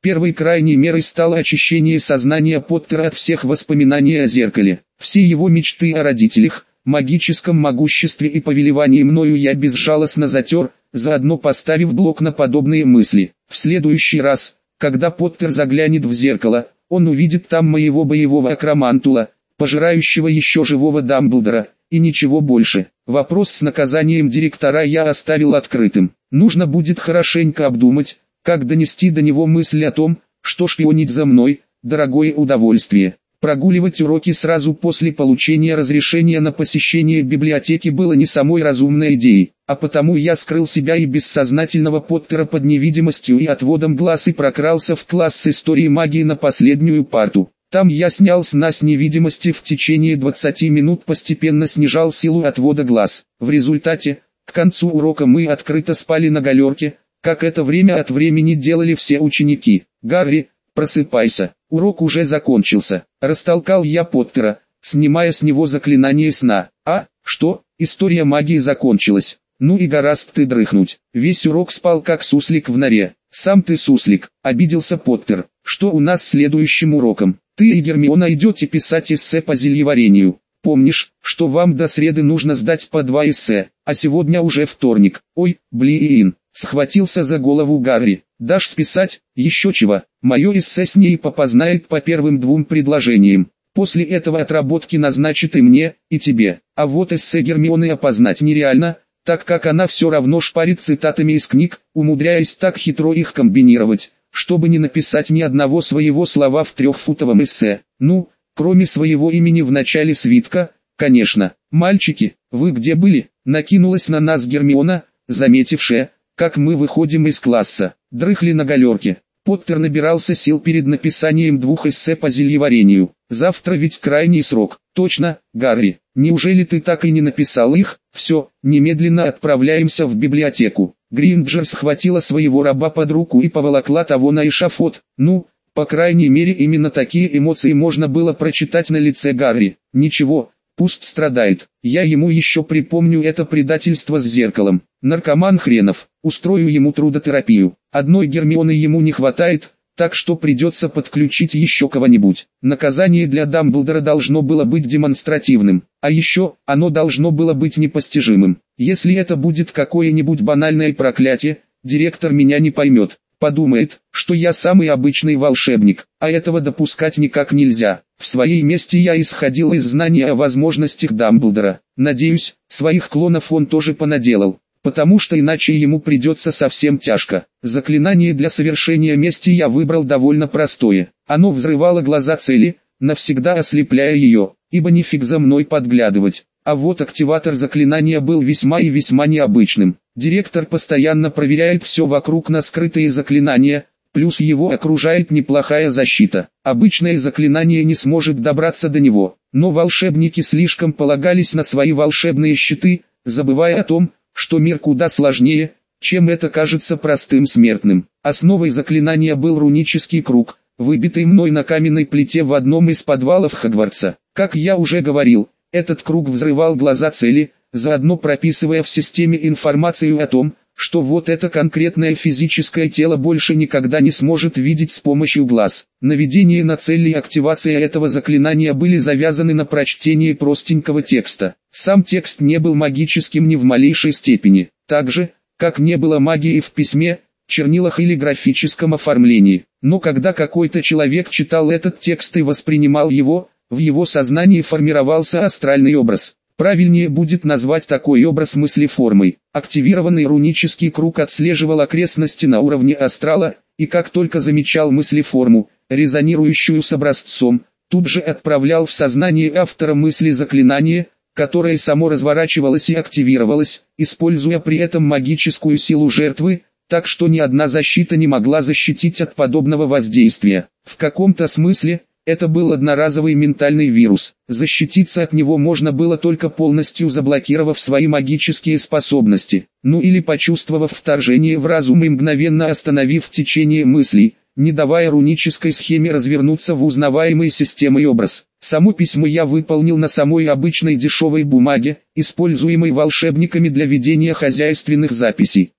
Первой крайней мерой стало очищение сознания Поттера от всех воспоминаний о зеркале. Все его мечты о родителях, магическом могуществе и повелевании мною я безжалостно затер, заодно поставив блок на подобные мысли. В следующий раз, когда Поттер заглянет в зеркало, он увидит там моего боевого акромантула, пожирающего еще живого Дамблдора, и ничего больше. Вопрос с наказанием директора я оставил открытым. Нужно будет хорошенько обдумать, как донести до него мысль о том, что шпионить за мной – дорогое удовольствие. Прогуливать уроки сразу после получения разрешения на посещение библиотеки было не самой разумной идеей, а потому я скрыл себя и бессознательного Поттера под невидимостью и отводом глаз и прокрался в класс истории магии на последнюю парту. Там я снял с нас невидимости в течение 20 минут, постепенно снижал силу отвода глаз. В результате, к концу урока мы открыто спали на галерке, как это время от времени делали все ученики. «Гарри, просыпайся, урок уже закончился», — растолкал я Поттера, снимая с него заклинание сна. «А, что, история магии закончилась? Ну и гораст ты дрыхнуть. Весь урок спал как суслик в норе». «Сам ты суслик», — обиделся Поттер. «Что у нас следующим уроком? Ты и Гермиона идете писать эссе по зельеварению. Помнишь, что вам до среды нужно сдать по 2 эссе, а сегодня уже вторник». «Ой, блин», — схватился за голову Гарри. «Дашь списать, еще чего, мое эссе с ней попознает по первым 2 предложениям. После этого отработки назначит и мне, и тебе. А вот эссе Гермионы опознать нереально, так как она все равно шпарит цитатами из книг, умудряясь так хитро их комбинировать, чтобы не написать ни одного своего слова в 3-футовом эссе. Ну, кроме своего имени в начале свитка, конечно. «Мальчики, вы где были?» — накинулась на нас Гермиона, заметившая, как мы выходим из класса. Дрыхли на галерке. Поттер набирался сил перед написанием 2 эссе по зельеварению. Завтра ведь крайний срок. Точно, Гарри, неужели ты так и не написал их? Все, немедленно отправляемся в библиотеку. Гринджер схватила своего раба под руку и поволокла того на эшафот. Ну, по крайней мере именно такие эмоции можно было прочитать на лице Гарри. Ничего, пусть страдает. Я ему еще припомню это предательство с зеркалом. Наркоман хренов, устрою ему трудотерапию. Одной Гермионы ему не хватает, так что придется подключить еще кого-нибудь. Наказание для Дамблдора должно было быть демонстративным, а еще, оно должно было быть непостижимым. Если это будет какое-нибудь банальное проклятие, директор меня не поймет. Подумает, что я самый обычный волшебник, а этого допускать никак нельзя. В своей мести я исходил из знания о возможностях Дамблдора. Надеюсь, своих клонов он тоже понаделал, потому что иначе ему придется совсем тяжко. Заклинание для совершения мести я выбрал довольно простое. Оно взрывало глаза цели, навсегда ослепляя ее, ибо нифиг за мной подглядывать. А вот активатор заклинания был весьма и весьма необычным. Директор постоянно проверяет все вокруг на скрытые заклинания, плюс его окружает неплохая защита. Обычное заклинание не сможет добраться до него, но волшебники слишком полагались на свои волшебные щиты, забывая о том, что мир куда сложнее, чем это кажется простым смертным. Основой заклинания был рунический круг, выбитый мной на каменной плите в одном из подвалов Хогвартса. Как я уже говорил, этот круг взрывал глаза цели, заодно прописывая в системе информацию о том, что вот это конкретное физическое тело больше никогда не сможет видеть с помощью глаз. Наведение на цель и активация этого заклинания были завязаны на прочтении простенького текста. Сам текст не был магическим ни в малейшей степени, так же, как не было магии в письме, чернилах или графическом оформлении. Но когда какой-то человек читал этот текст и воспринимал его, в его сознании формировался астральный образ. Правильнее будет назвать такой образ мыслеформой. Активированный рунический круг отслеживал окрестности на уровне астрала, и как только замечал мыслеформу, резонирующую с образцом, тут же отправлял в сознание автора мысли заклинание, которое само разворачивалось и активировалось, используя при этом магическую силу жертвы, так что ни одна защита не могла защитить от подобного воздействия. В каком-то смысле, это был одноразовый ментальный вирус. Защититься от него можно было только полностью заблокировав свои магические способности, ну или почувствовав вторжение в разум и мгновенно остановив течение мыслей, не давая рунической схеме развернуться в узнаваемый системой образ. Само письмо я выполнил на самой обычной дешевой бумаге, используемой волшебниками для ведения хозяйственных записей.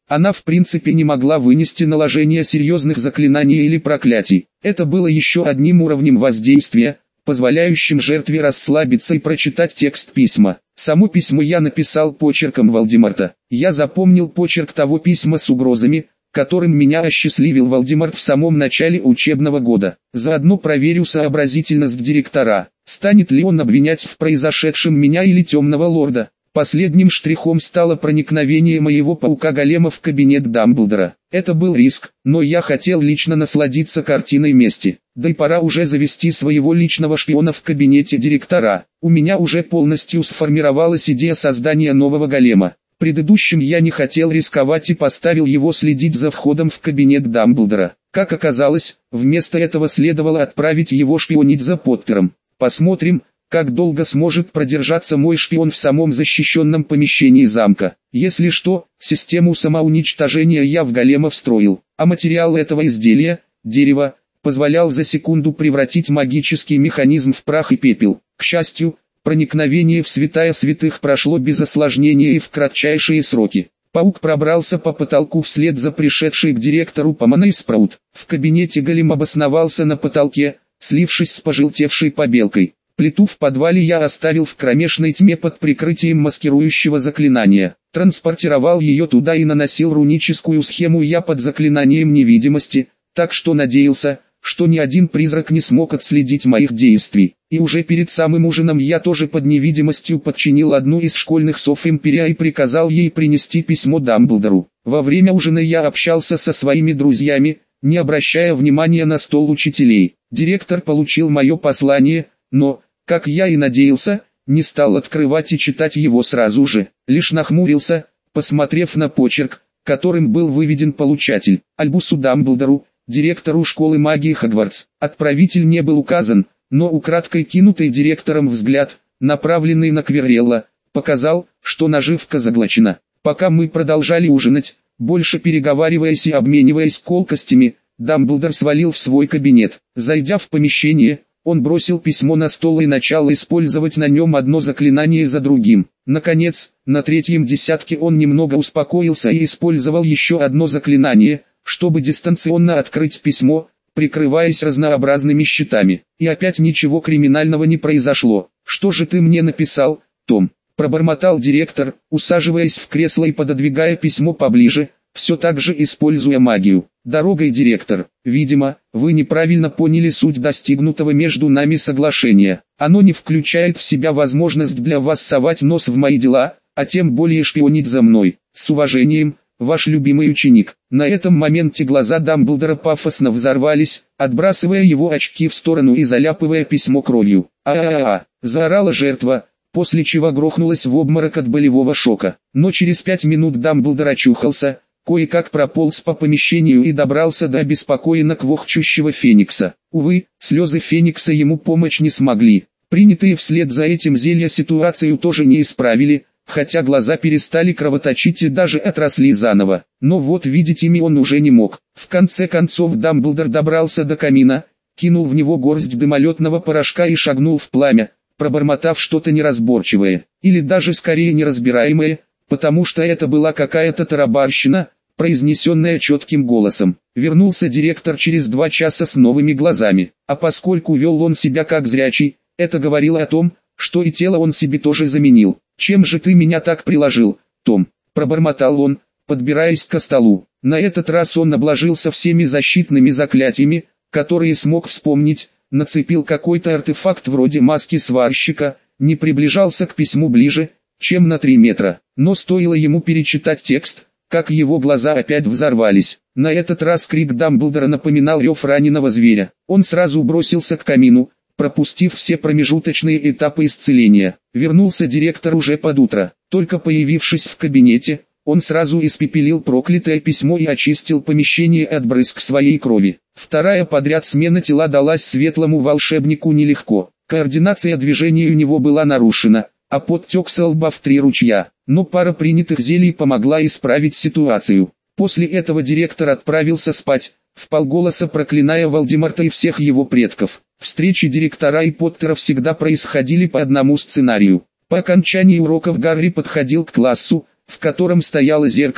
Она в принципе не могла вынести наложение серьезных заклинаний или проклятий. Это было еще одним уровнем воздействия, позволяющим жертве расслабиться и прочитать текст письма. Само письмо я написал почерком Волдемарта. Я запомнил почерк того письма с угрозами, которым меня осчастливил Волдемарт в самом начале учебного года. Заодно проверю сообразительность директора. Станет ли он обвинять в произошедшем меня или Темного Лорда? Последним штрихом стало проникновение моего паука-голема в кабинет Дамблдора. Это был риск, но я хотел лично насладиться картиной мести. Да и пора уже завести своего личного шпиона в кабинете директора. У меня уже полностью сформировалась идея создания нового голема. Предыдущим я не хотел рисковать и поставил его следить за входом в кабинет Дамблдора. Как оказалось, вместо этого следовало отправить его шпионить за Поттером. Посмотрим, как долго сможет продержаться мой шпион в самом защищенном помещении замка. Если что, систему самоуничтожения я в голема встроил, а материал этого изделия, дерево, позволял за секунду превратить магический механизм в прах и пепел. К счастью, проникновение в святая святых прошло без осложнения и в кратчайшие сроки. Паук пробрался по потолку вслед за пришедшей к директору Поманой Спраут. В кабинете голем обосновался на потолке, слившись с пожелтевшей побелкой. Плиту в подвале я оставил в кромешной тьме под прикрытием маскирующего заклинания. Транспортировал ее туда и наносил руническую схему я под заклинанием невидимости, так что надеялся, что ни один призрак не смог отследить моих действий. И уже перед самым ужином я тоже под невидимостью подчинил одну из школьных сов Империя и приказал ей принести письмо Дамблдору. Во время ужина я общался со своими друзьями, не обращая внимания на стол учителей. Директор получил мое послание, но, как я и надеялся, не стал открывать и читать его сразу же, лишь нахмурился, посмотрев на почерк, которым был выведен получатель. Альбусу Дамблдору, директору школы магии Хогвартс. Отправитель не был указан, но украдкой кинутый директором взгляд, направленный на Квиррелла, показал, что наживка заглочена. Пока мы продолжали ужинать, больше переговариваясь и обмениваясь колкостями, Дамблдор свалил в свой кабинет. Зайдя в помещение, он бросил письмо на стол и начал использовать на нем одно заклинание за другим. Наконец, на третьем десятке он немного успокоился и использовал еще одно заклинание, чтобы дистанционно открыть письмо, прикрываясь разнообразными щитами. И опять ничего криминального не произошло. «Что же ты мне написал, Том?» – пробормотал директор, усаживаясь в кресло и пододвигая письмо поближе, все так же используя магию. «Дорогой, директор, видимо, вы неправильно поняли суть достигнутого между нами соглашения. Оно не включает в себя возможность для вас совать нос в мои дела, а тем более шпионить за мной. С уважением, ваш любимый ученик». На этом моменте глаза Дамблдора пафосно взорвались, отбрасывая его очки в сторону и заляпывая письмо кровью. «А-а-а!» – заорала жертва, после чего грохнулась в обморок от болевого шока. Но через 5 минут Дамблдор очухался, кое-как прополз по помещению и добрался до обеспокоенно квохчущего Феникса. Увы, слезы Феникса ему помочь не смогли. Принятые вслед за этим зелья ситуацию тоже не исправили, хотя глаза перестали кровоточить и даже отросли заново. Но вот видеть ими он уже не мог. В конце концов Дамблдор добрался до камина, кинул в него горсть дымолетного порошка и шагнул в пламя, пробормотав что-то неразборчивое, или даже скорее неразбираемое, потому что это была какая-то тарабарщина, произнесенная четким голосом. Вернулся директор через 2 часа с новыми глазами, а поскольку вел он себя как зрячий, это говорило о том, что и тело он себе тоже заменил. «Чем же ты меня так приложил, Том?» – пробормотал он, подбираясь к столу. На этот раз он обложился всеми защитными заклятиями, которые смог вспомнить, нацепил какой-то артефакт вроде маски сварщика, не приближался к письму ближе, чем на 3 метра. Но стоило ему перечитать текст, как его глаза опять взорвались. На этот раз крик Дамблдора напоминал рев раненого зверя. Он сразу бросился к камину, пропустив все промежуточные этапы исцеления. Вернулся директор уже под утро. Только появившись в кабинете, он сразу испепелил проклятое письмо и очистил помещение от брызг своей крови. Вторая подряд смена тела далась светлому волшебнику нелегко. Координация движений у него была нарушена, а подтек со лба в 3 ручья. Но пара принятых зелий помогла исправить ситуацию. После этого директор отправился спать, вполголоса проклиная Волдемарта и всех его предков. Встречи директора и Поттера всегда происходили по одному сценарию. По окончании уроков Гарри подходил к классу, в котором стояло зеркало,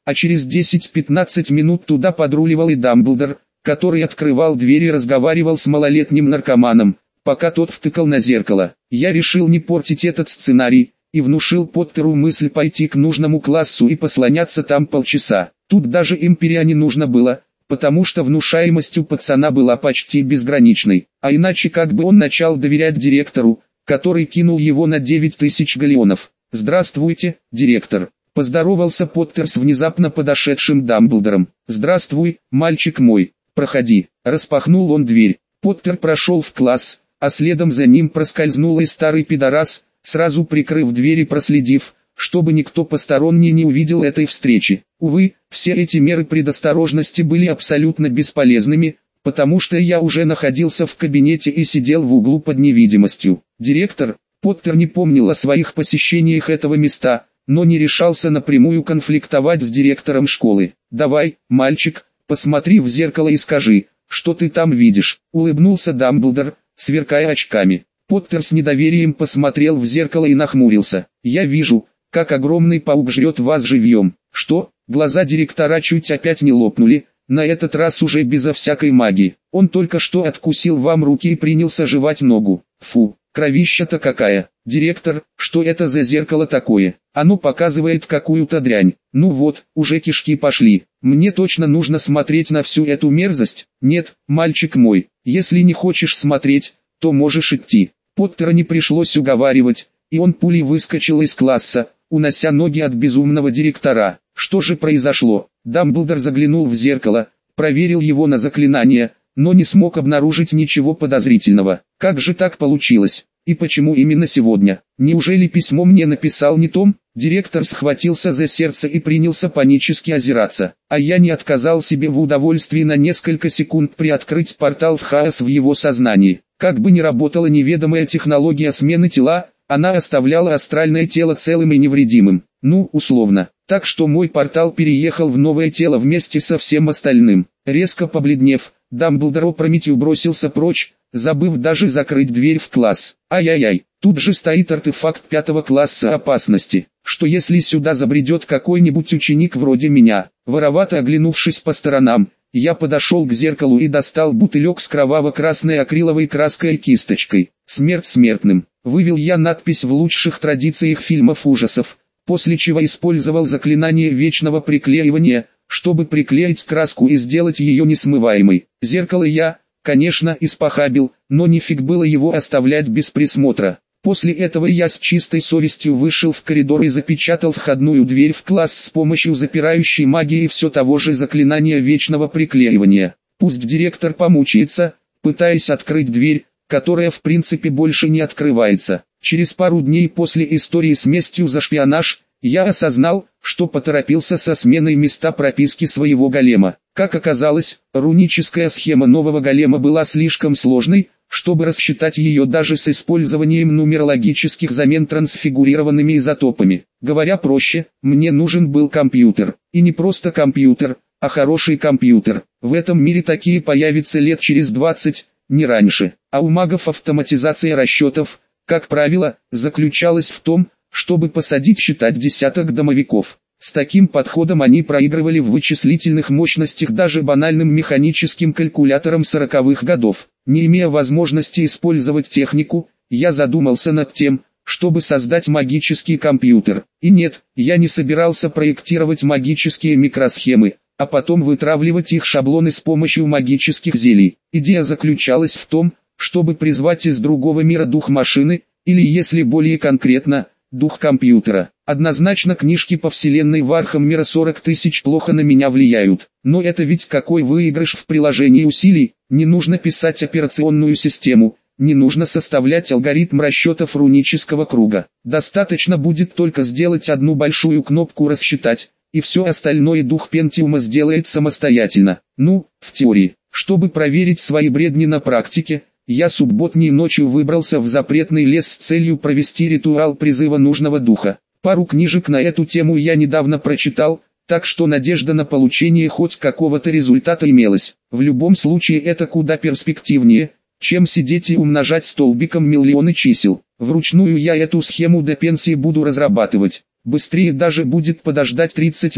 а через 10-15 минут туда подруливал и Дамблдор, который открывал дверь и разговаривал с малолетним наркоманом, пока тот втыкал на зеркало. Я решил не портить этот сценарий, и внушил Поттеру мысль пойти к нужному классу и послоняться там полчаса. Тут даже империя не нужно было, потому что внушаемость у пацана была почти безграничной, а иначе как бы он начал доверять директору, который кинул его на 9000 галеонов. «Здравствуйте, директор», — поздоровался Поттер с внезапно подошедшим Дамблдором. «Здравствуй, мальчик мой, проходи». Распахнул он дверь. Поттер прошел в класс, а следом за ним проскользнул и старый пидорас, сразу прикрыв дверь и проследив, чтобы никто посторонний не увидел этой встречи. Увы, все эти меры предосторожности были абсолютно бесполезными, потому что я уже находился в кабинете и сидел в углу под невидимостью. Директор, Поттер не помнил о своих посещениях этого места, но не решался напрямую конфликтовать с директором школы. «Давай, мальчик, посмотри в зеркало и скажи, что ты там видишь», — улыбнулся Дамблдор, сверкая очками. Поттер с недоверием посмотрел в зеркало и нахмурился. «Я вижу, как огромный паук жрет вас живьем». «Что?» Глаза директора чуть опять не лопнули, на этот раз уже безо всякой магии. «Он только что откусил вам руки и принялся жевать ногу». «Фу, кровища-то какая!» «Директор, что это за зеркало такое? Оно показывает какую-то дрянь». «Ну вот, уже кишки пошли. Мне точно нужно смотреть на всю эту мерзость». «Нет, мальчик мой, если не хочешь смотреть, то можешь идти». Поттера не пришлось уговаривать, и он пулей выскочил из класса, унося ноги от безумного директора. Что же произошло? Дамблдор заглянул в зеркало, проверил его на заклинание, но не смог обнаружить ничего подозрительного. Как же так получилось? И почему именно сегодня? Неужели письмо мне написал не Том? Директор схватился за сердце и принялся панически озираться. А я не отказал себе в удовольствии на несколько секунд приоткрыть портал в хаос в его сознании. Как бы ни работала неведомая технология смены тела, она оставляла астральное тело целым и невредимым. Ну, условно. Так что мой портал переехал в новое тело вместе со всем остальным. Резко побледнев, Дамблдор опрометью бросился прочь, забыв даже закрыть дверь в класс. Ай-яй-яй, тут же стоит артефакт 5 класса опасности. Что если сюда забредет какой-нибудь ученик вроде меня? Воровато оглянувшись по сторонам, я подошел к зеркалу и достал бутылек с кроваво-красной акриловой краской и кисточкой. «Смерть смертным». Вывел я надпись в лучших традициях фильмов ужасов, после чего использовал заклинание вечного приклеивания, чтобы приклеить краску и сделать ее несмываемой. Зеркало я, конечно, испохабил, но нифиг было его оставлять без присмотра. После этого я с чистой совестью вышел в коридор и запечатал входную дверь в класс с помощью запирающей магии и все того же заклинания вечного приклеивания. Пусть директор помучается, пытаясь открыть дверь, которая в принципе больше не открывается. Через пару дней после истории с местью за шпионаж, я осознал, что поторопился со сменой места прописки своего голема. Как оказалось, руническая схема нового голема была слишком сложной, чтобы рассчитать ее даже с использованием нумерологических замен трансфигурированными изотопами. Говоря проще, мне нужен был компьютер. И не просто компьютер, а хороший компьютер. В этом мире такие появятся лет через 20, не раньше. А у магов автоматизация расчетов, как правило, заключалась в том, чтобы посадить считать десяток домовиков. С таким подходом они проигрывали в вычислительных мощностях даже банальным механическим калькуляторам 40-х годов. Не имея возможности использовать технику, я задумался над тем, чтобы создать магический компьютер. И нет, я не собирался проектировать магические микросхемы, а потом вытравливать их шаблоны с помощью магических зелий. Идея заключалась в том, чтобы призвать из другого мира дух машины, или если более конкретно, дух компьютера. Однозначно книжки по вселенной Вархам мира 40 тысяч плохо на меня влияют. Но это ведь какой выигрыш в приложении усилий, не нужно писать операционную систему, не нужно составлять алгоритм расчетов рунического круга. Достаточно будет только сделать одну большую кнопку «Рассчитать», и все остальное дух Пентиума сделает самостоятельно. Ну, в теории. Чтобы проверить свои бредни на практике, я субботней ночью выбрался в запретный лес с целью провести ритуал призыва нужного духа. Пару книжек на эту тему я недавно прочитал, так что надежда на получение хоть какого-то результата имелась. В любом случае это куда перспективнее, чем сидеть и умножать столбиком миллионы чисел. Вручную я эту схему до пенсии буду разрабатывать. Быстрее даже будет подождать 30 лет,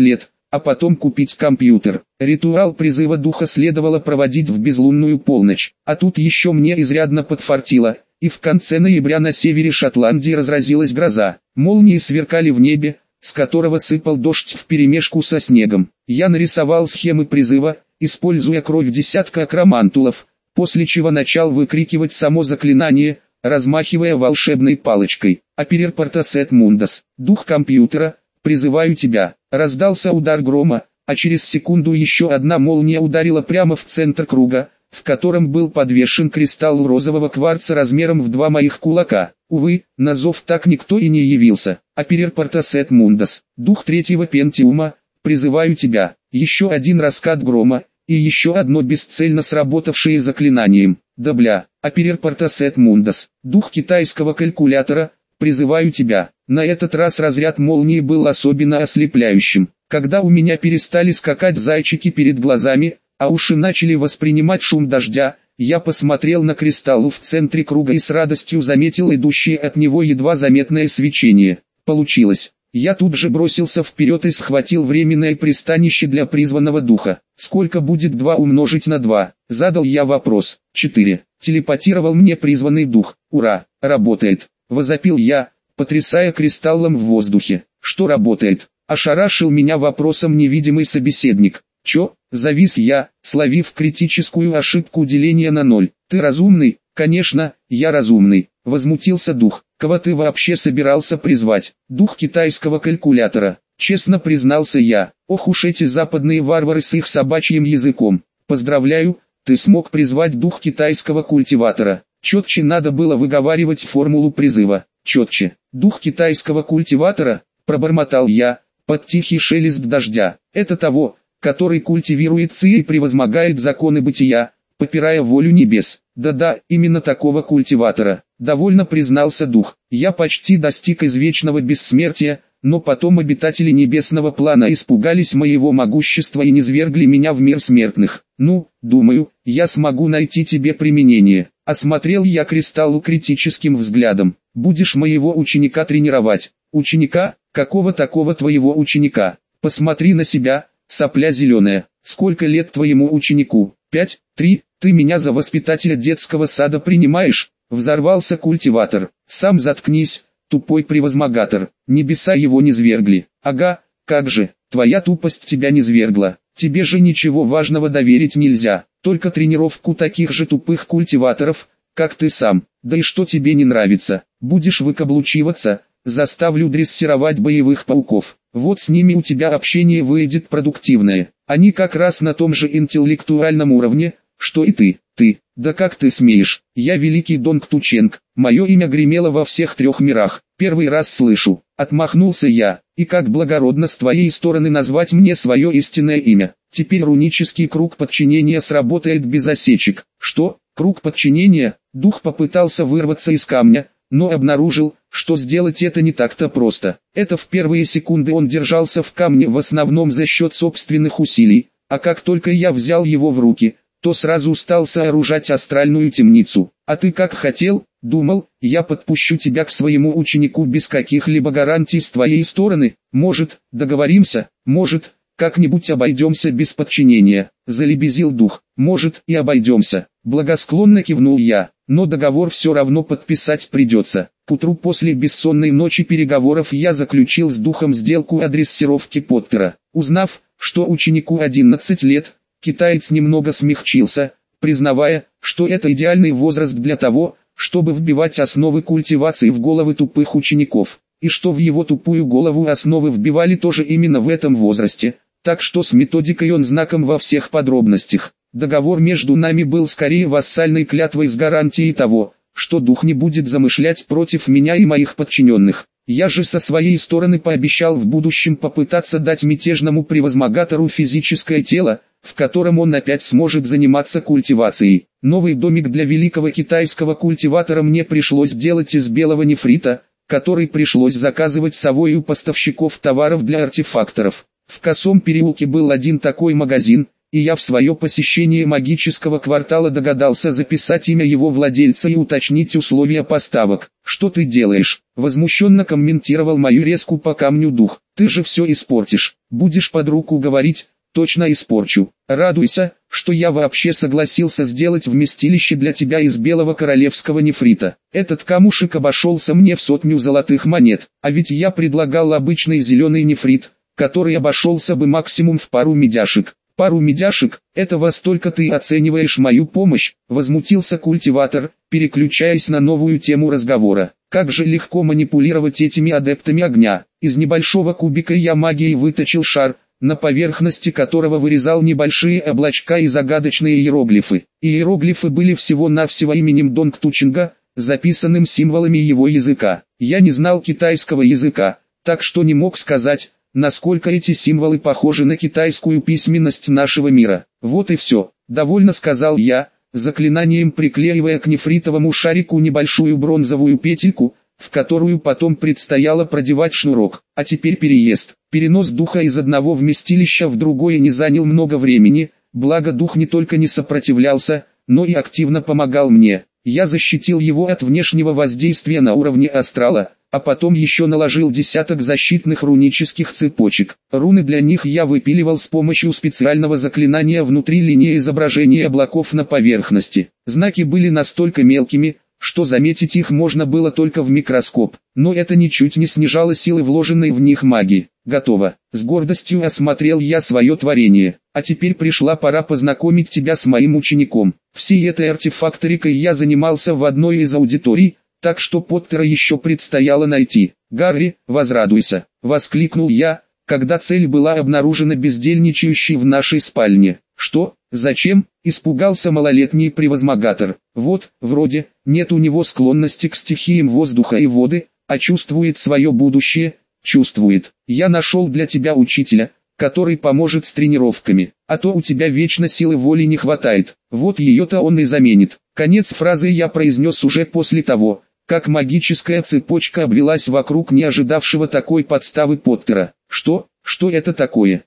а потом купить компьютер. Ритуал призыва духа следовало проводить в безлунную полночь, а тут еще мне изрядно подфартило, и в конце ноября на севере Шотландии разразилась гроза. Молнии сверкали в небе, с которого сыпал дождь вперемешку со снегом. Я нарисовал схемы призыва, используя кровь десятка акромантулов, после чего начал выкрикивать само заклинание, размахивая волшебной палочкой. «Аперер Портасет Мундас, дух компьютера, призываю тебя!» Раздался удар грома, а через секунду еще одна молния ударила прямо в центр круга, в котором был подвешен кристалл розового кварца размером в 2 моих кулака. Увы, на зов так никто и не явился. «Аперер Портасет Мундас, дух третьего пентиума, призываю тебя!» Еще один раскат грома, и еще одно бесцельно сработавшее заклинанием. «Да бля, Аперер Портасет Мундас, дух китайского калькулятора, призываю тебя!» На этот раз разряд молнии был особенно ослепляющим. Когда у меня перестали скакать зайчики перед глазами, а уши начали воспринимать шум дождя, я посмотрел на кристалл в центре круга и с радостью заметил идущее от него едва заметное свечение. Получилось. Я тут же бросился вперед и схватил временное пристанище для призванного духа. «Сколько будет 2 умножить на 2?» Задал я вопрос. 4. Телепатировал мне призванный дух. «Ура, работает!» Возопил я, потрясая кристаллом в воздухе. «Что работает?» Ошарашил меня вопросом невидимый собеседник. «Чё?» Завис я, словив критическую ошибку деления на 0. «Ты разумный?» «Конечно, я разумный», — возмутился дух. «Кого ты вообще собирался призвать?» «Дух китайского калькулятора», — честно признался я. «Ох уж эти западные варвары с их собачьим языком. Поздравляю, ты смог призвать дух китайского культиватора». Четче надо было выговаривать формулу призыва. Четче. «Дух китайского культиватора», — пробормотал я, под тихий шелест дождя. «Это того, который культивирует ци и превозмогает законы бытия, попирая волю небес». «Да-да, именно такого культиватора», — довольно признался дух. «Я почти достиг извечного бессмертия, но потом обитатели небесного плана испугались моего могущества и низвергли меня в мир смертных. Ну, думаю, я смогу найти тебе применение». Осмотрел я кристалл критическим взглядом. «Будешь моего ученика тренировать». «Ученика? Какого такого твоего ученика? Посмотри на себя, сопля зеленая. Сколько лет твоему ученику? 5, 3, ты меня за воспитателя детского сада принимаешь?» Взорвался культиватор. «Сам заткнись, тупой превозмогатор, небеса его низвергли». «Ага, как же, твоя тупость тебя низвергла, тебе же ничего важного доверить нельзя, только тренировку таких же тупых культиваторов, как ты сам. Да и что тебе не нравится, будешь выкаблучиваться, заставлю дрессировать боевых пауков, вот с ними у тебя общение выйдет продуктивное, они как раз на том же интеллектуальном уровне, что и ты. Да как ты смеешь, я великий Донг Тученг, мое имя гремело во всех 3 мирах, первый раз слышу». Отмахнулся я. «И как благородно с твоей стороны назвать мне свое истинное имя. Теперь рунический круг подчинения сработает без осечек». «Что? Круг подчинения?» Дух попытался вырваться из камня, но обнаружил, что сделать это не так-то просто. Это в первые секунды он держался в камне в основном за счет собственных усилий, а как только я взял его в руки, то сразу стал сооружать астральную темницу. «А ты как хотел? Думал, я подпущу тебя к своему ученику без каких-либо гарантий с твоей стороны? Может, договоримся? Может, как-нибудь обойдемся без подчинения?» Залебезил дух. «Может, и обойдемся». Благосклонно кивнул я. «Но договор все равно подписать придется». К утру после бессонной ночи переговоров я заключил с духом сделку о дрессировке Поттера. Узнав, что ученику 11 лет, китаец немного смягчился, признавая, что это идеальный возраст для того, чтобы вбивать основы культивации в головы тупых учеников, и что в его тупую голову основы вбивали тоже именно в этом возрасте, так что с методикой он знаком во всех подробностях. Договор между нами был скорее вассальной клятвой с гарантией того, что дух не будет замышлять против меня и моих подчиненных. Я же со своей стороны пообещал в будущем попытаться дать мятежному превозмогатору физическое тело, в котором он опять сможет заниматься культивацией. Новый домик для великого китайского культиватора мне пришлось делать из белого нефрита, который пришлось заказывать совой у поставщиков товаров для артефакторов. В Косом переулке был один такой магазин, и я в свое посещение магического квартала догадался записать имя его владельца и уточнить условия поставок. «Что ты делаешь?» — возмущенно комментировал мою резку по камню дух. «Ты же все испортишь. Будешь под руку говорить, точно испорчу. Радуйся, что я вообще согласился сделать вместилище для тебя из белого королевского нефрита. Этот камушек обошелся мне в 100 золотых монет, а ведь я предлагал обычный зеленый нефрит, который обошелся бы максимум в пару медяшек». «Пару медяшек, это во столько ты оцениваешь мою помощь?» — возмутился культиватор, переключаясь на новую тему разговора. «Как же легко манипулировать этими адептами огня. Из небольшого кубика я магией выточил шар, на поверхности которого вырезал небольшие облачка и загадочные иероглифы. Иероглифы были всего-навсего именем Донг Тучинга, записанным символами его языка. Я не знал китайского языка, так что не мог сказать, насколько эти символы похожи на китайскую письменность нашего мира. Вот и все, довольно сказал я, заклинанием приклеивая к нефритовому шарику небольшую бронзовую петельку, в которую потом предстояло продевать шнурок. А теперь переезд. Перенос духа из одного вместилища в другое не занял много времени, благо дух не только не сопротивлялся, но и активно помогал мне. Я защитил его от внешнего воздействия на уровне астрала, а потом еще наложил десяток защитных рунических цепочек. Руны для них я выпиливал с помощью специального заклинания внутри линии изображения облаков на поверхности. Знаки были настолько мелкими, что заметить их можно было только в микроскоп, но это ничуть не снижало силы вложенной в них магии. Готово. С гордостью осмотрел я свое творение. А теперь пришла пора познакомить тебя с моим учеником. Всей этой артефакторикой я занимался в одной из аудиторий, так что Поттера еще предстояло найти. «Гарри, возрадуйся!» — воскликнул я, когда цель была обнаружена бездельничающей в нашей спальне. «Что? Зачем?» — испугался малолетний превозмогатор. «Вот, вроде, нет у него склонности к стихиям воздуха и воды, а чувствует свое будущее, чувствует. Я нашел для тебя учителя, который поможет с тренировками, а то у тебя вечно силы воли не хватает, вот ее-то он и заменит». Конец фразы я произнес уже после того, как магическая цепочка обвелась вокруг не ожидавшего такой подставы Поттера. «Что? Что это такое?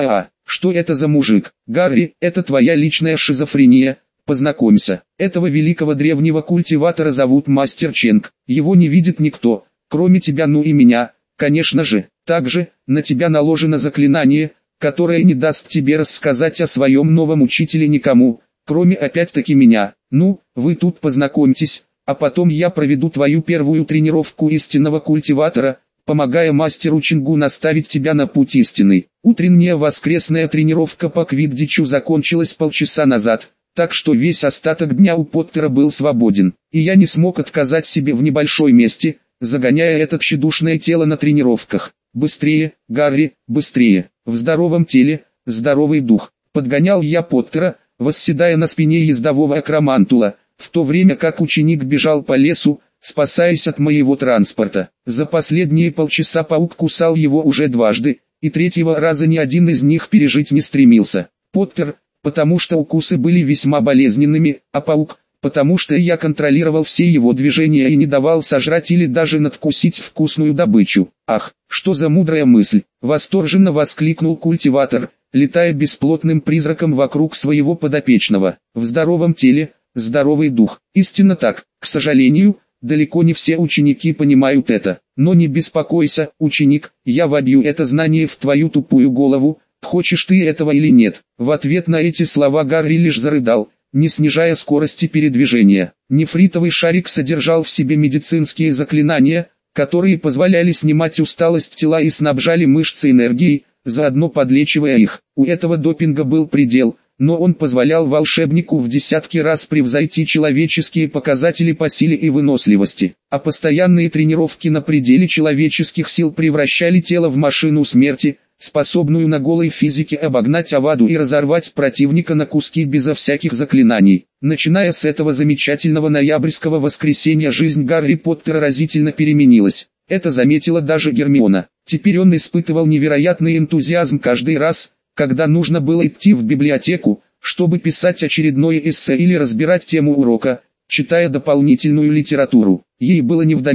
Что это за мужик? Гарри, это твоя личная шизофрения. Познакомься, этого великого древнего культиватора зовут Мастер Ченг. Его не видит никто, кроме тебя, ну и меня, конечно же. Также, на тебя наложено заклинание, которое не даст тебе рассказать о своем новом учителе никому, кроме опять-таки меня. Ну, вы тут познакомьтесь, а потом я проведу твою первую тренировку истинного культиватора, помогая мастеру Ченгу наставить тебя на путь истинный». Утренняя воскресная тренировка по квиддичу закончилась полчаса назад, так что весь остаток дня у Поттера был свободен, и я не смог отказать себе в небольшой месте, загоняя это тщедушное тело на тренировках. «Быстрее, Гарри, быстрее! В здоровом теле, здоровый дух!» Подгонял я Поттера, восседая на спине ездового акромантула, в то время как ученик бежал по лесу, спасаясь от моего транспорта. За последние полчаса паук кусал его уже дважды, и третьего раза ни один из них пережить не стремился. Поттер, потому что укусы были весьма болезненными, а паук, потому что я контролировал все его движения и не давал сожрать или даже надкусить вкусную добычу. «Ах, что за мудрая мысль!» — восторженно воскликнул культиватор, летая бесплотным призраком вокруг своего подопечного. «В здоровом теле, здоровый дух». Истинно так, к сожалению, далеко не все ученики понимают это. Но не беспокойся, ученик, я вобью это знание в твою тупую голову, хочешь ты этого или нет. В ответ на эти слова Гарри лишь зарыдал, не снижая скорости передвижения. Нефритовый шарик содержал в себе медицинские заклинания, которые позволяли снимать усталость тела и снабжали мышцы энергией, заодно подлечивая их. У этого допинга был предел, но он позволял волшебнику в десятки раз превзойти человеческие показатели по силе и выносливости. А постоянные тренировки на пределе человеческих сил превращали тело в машину смерти, способную на голой физике обогнать Аваду и разорвать противника на куски безо всяких заклинаний. Начиная с этого замечательного ноябрьского воскресенья жизнь Гарри Поттера разительно переменилась. Это заметила даже Гермиона. Теперь он испытывал невероятный энтузиазм каждый раз, когда нужно было идти в библиотеку, чтобы писать очередное эссе или разбирать тему урока, читая дополнительную литературу. Ей было невдомек,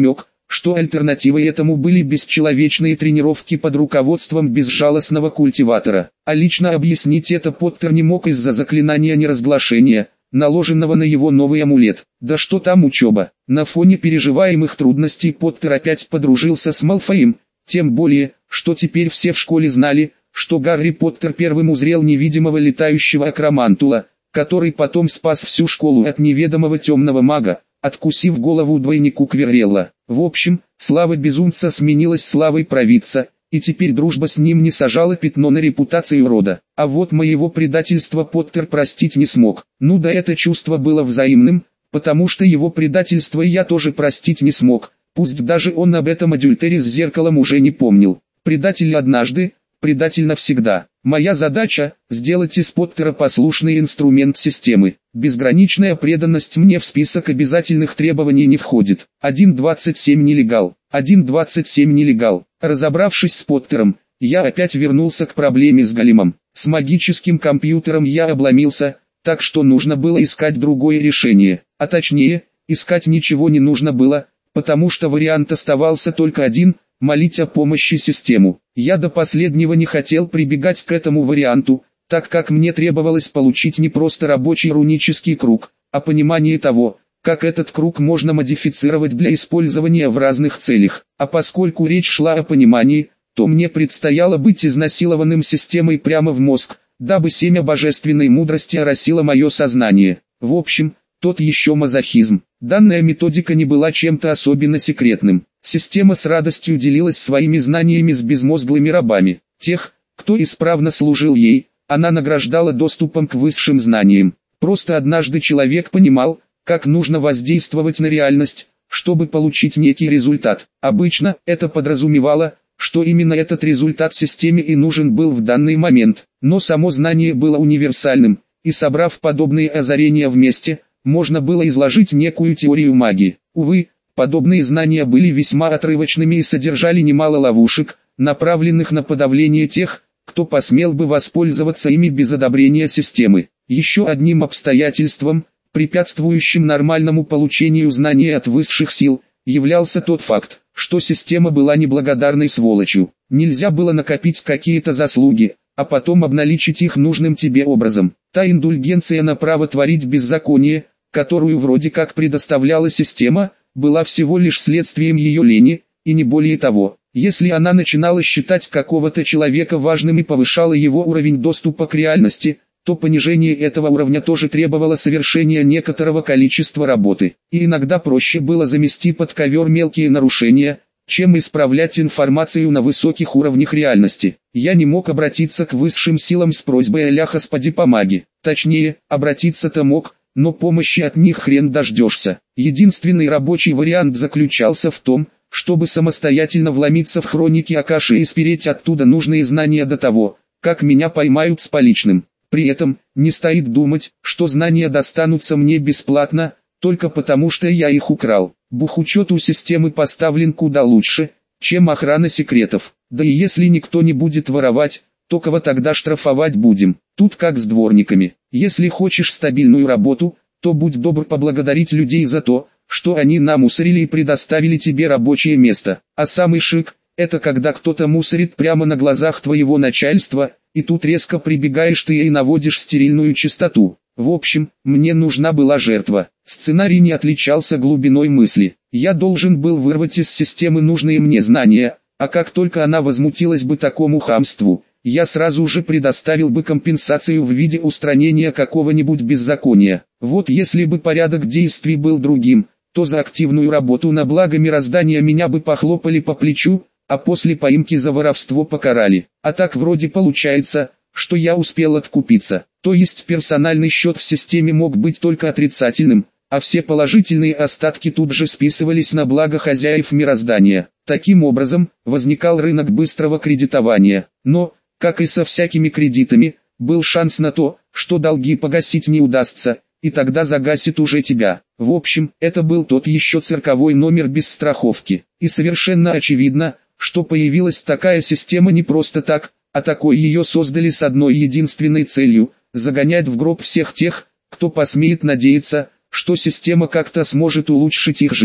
что альтернативой этому были бесчеловечные тренировки под руководством безжалостного культиватора. А лично объяснить это Поттер не мог из-за заклинания неразглашения, наложенного на его новый амулет. Да что там учеба. На фоне переживаемых трудностей Поттер опять подружился с Малфоем, тем более, что теперь все в школе знали, что Гарри Поттер первым узрел невидимого летающего акромантула, который потом спас всю школу от неведомого темного мага, откусив голову двойнику Квиррелла. В общем, слава безумца сменилась славой провидца, и теперь дружба с ним не сажала пятно на репутацию рода. А вот моего предательства Поттер простить не смог. Ну да, это чувство было взаимным, потому что его предательство я тоже простить не смог, пусть даже он об этом адюльтере с зеркалом уже не помнил. Предатель однажды, предатель навсегда. Моя задача – сделать из Поттера послушный инструмент системы. Безграничная преданность мне в список обязательных требований не входит. 1.27 нелегал. 1.27 нелегал. Разобравшись с Поттером, я опять вернулся к проблеме с големом. С магическим компьютером я обломился, так что нужно было искать другое решение. А точнее, искать ничего не нужно было, потому что вариант оставался только один – молить о помощи систему. Я до последнего не хотел прибегать к этому варианту, так как мне требовалось получить не просто рабочий рунический круг, а понимание того, как этот круг можно модифицировать для использования в разных целях. А поскольку речь шла о понимании, то мне предстояло быть изнасилованным системой прямо в мозг, дабы семя божественной мудрости оросило мое сознание. В общем, тот еще мазохизм. Данная методика не была чем-то особенно секретным. Система с радостью делилась своими знаниями с безмозглыми рабами. Тех, кто исправно служил ей, она награждала доступом к высшим знаниям. Просто однажды человек понимал, как нужно воздействовать на реальность, чтобы получить некий результат. Обычно это подразумевало, что именно этот результат системе и нужен был в данный момент. Но само знание было универсальным, и собрав подобные озарения вместе, можно было изложить некую теорию магии. Увы, подобные знания были весьма отрывочными и содержали немало ловушек, направленных на подавление тех, кто посмел бы воспользоваться ими без одобрения системы. Еще одним обстоятельством, препятствующим нормальному получению знаний от высших сил, являлся тот факт, что система была неблагодарной сволочью. Нельзя было накопить какие-то заслуги, а потом обналичить их нужным тебе образом. Та индульгенция на право творить беззаконие, которую вроде как предоставляла система, была всего лишь следствием ее лени, и не более того. Если она начинала считать какого-то человека важным и повышала его уровень доступа к реальности, то понижение этого уровня тоже требовало совершения некоторого количества работы. И иногда проще было замести под ковер мелкие нарушения, чем исправлять информацию на высоких уровнях реальности. Я не мог обратиться к высшим силам с просьбой «Аля Господи помоги». Точнее, обратиться-то мог, но помощи от них хрен дождешься. Единственный рабочий вариант заключался в том, чтобы самостоятельно вломиться в хроники Акаши и спереть оттуда нужные знания до того, как меня поймают с поличным. При этом, не стоит думать, что знания достанутся мне бесплатно, только потому что я их украл. Бухучет у системы поставлен куда лучше, чем охрана секретов. Да и если никто не будет воровать, то кого тогда штрафовать будем? Тут как с дворниками. Если хочешь стабильную работу, то будь добр поблагодарить людей за то, что они намусорили и предоставили тебе рабочее место. А самый шик – это когда кто-то мусорит прямо на глазах твоего начальства, и тут резко прибегаешь ты и наводишь стерильную чистоту. В общем, мне нужна была жертва. Сценарий не отличался глубиной мысли. Я должен был вырвать из системы нужные мне знания, а как только она возмутилась бы такому хамству, я сразу же предоставил бы компенсацию в виде устранения какого-нибудь беззакония. Вот если бы порядок действий был другим, то за активную работу на благо мироздания меня бы похлопали по плечу, а после поимки за воровство покарали. А так вроде получается, что я успел откупиться. То есть персональный счет в системе мог быть только отрицательным, а все положительные остатки тут же списывались на благо хозяев мироздания. Таким образом, возникал рынок быстрого кредитования. Но, как и со всякими кредитами, был шанс на то, что долги погасить не удастся, и тогда загасит уже тебя. В общем, это был тот еще цирковой номер без страховки. И совершенно очевидно, что появилась такая система не просто так, а такой ее создали с одной единственной целью – загонять в гроб всех тех, кто посмеет надеяться, что система как-то сможет улучшить их жизнь.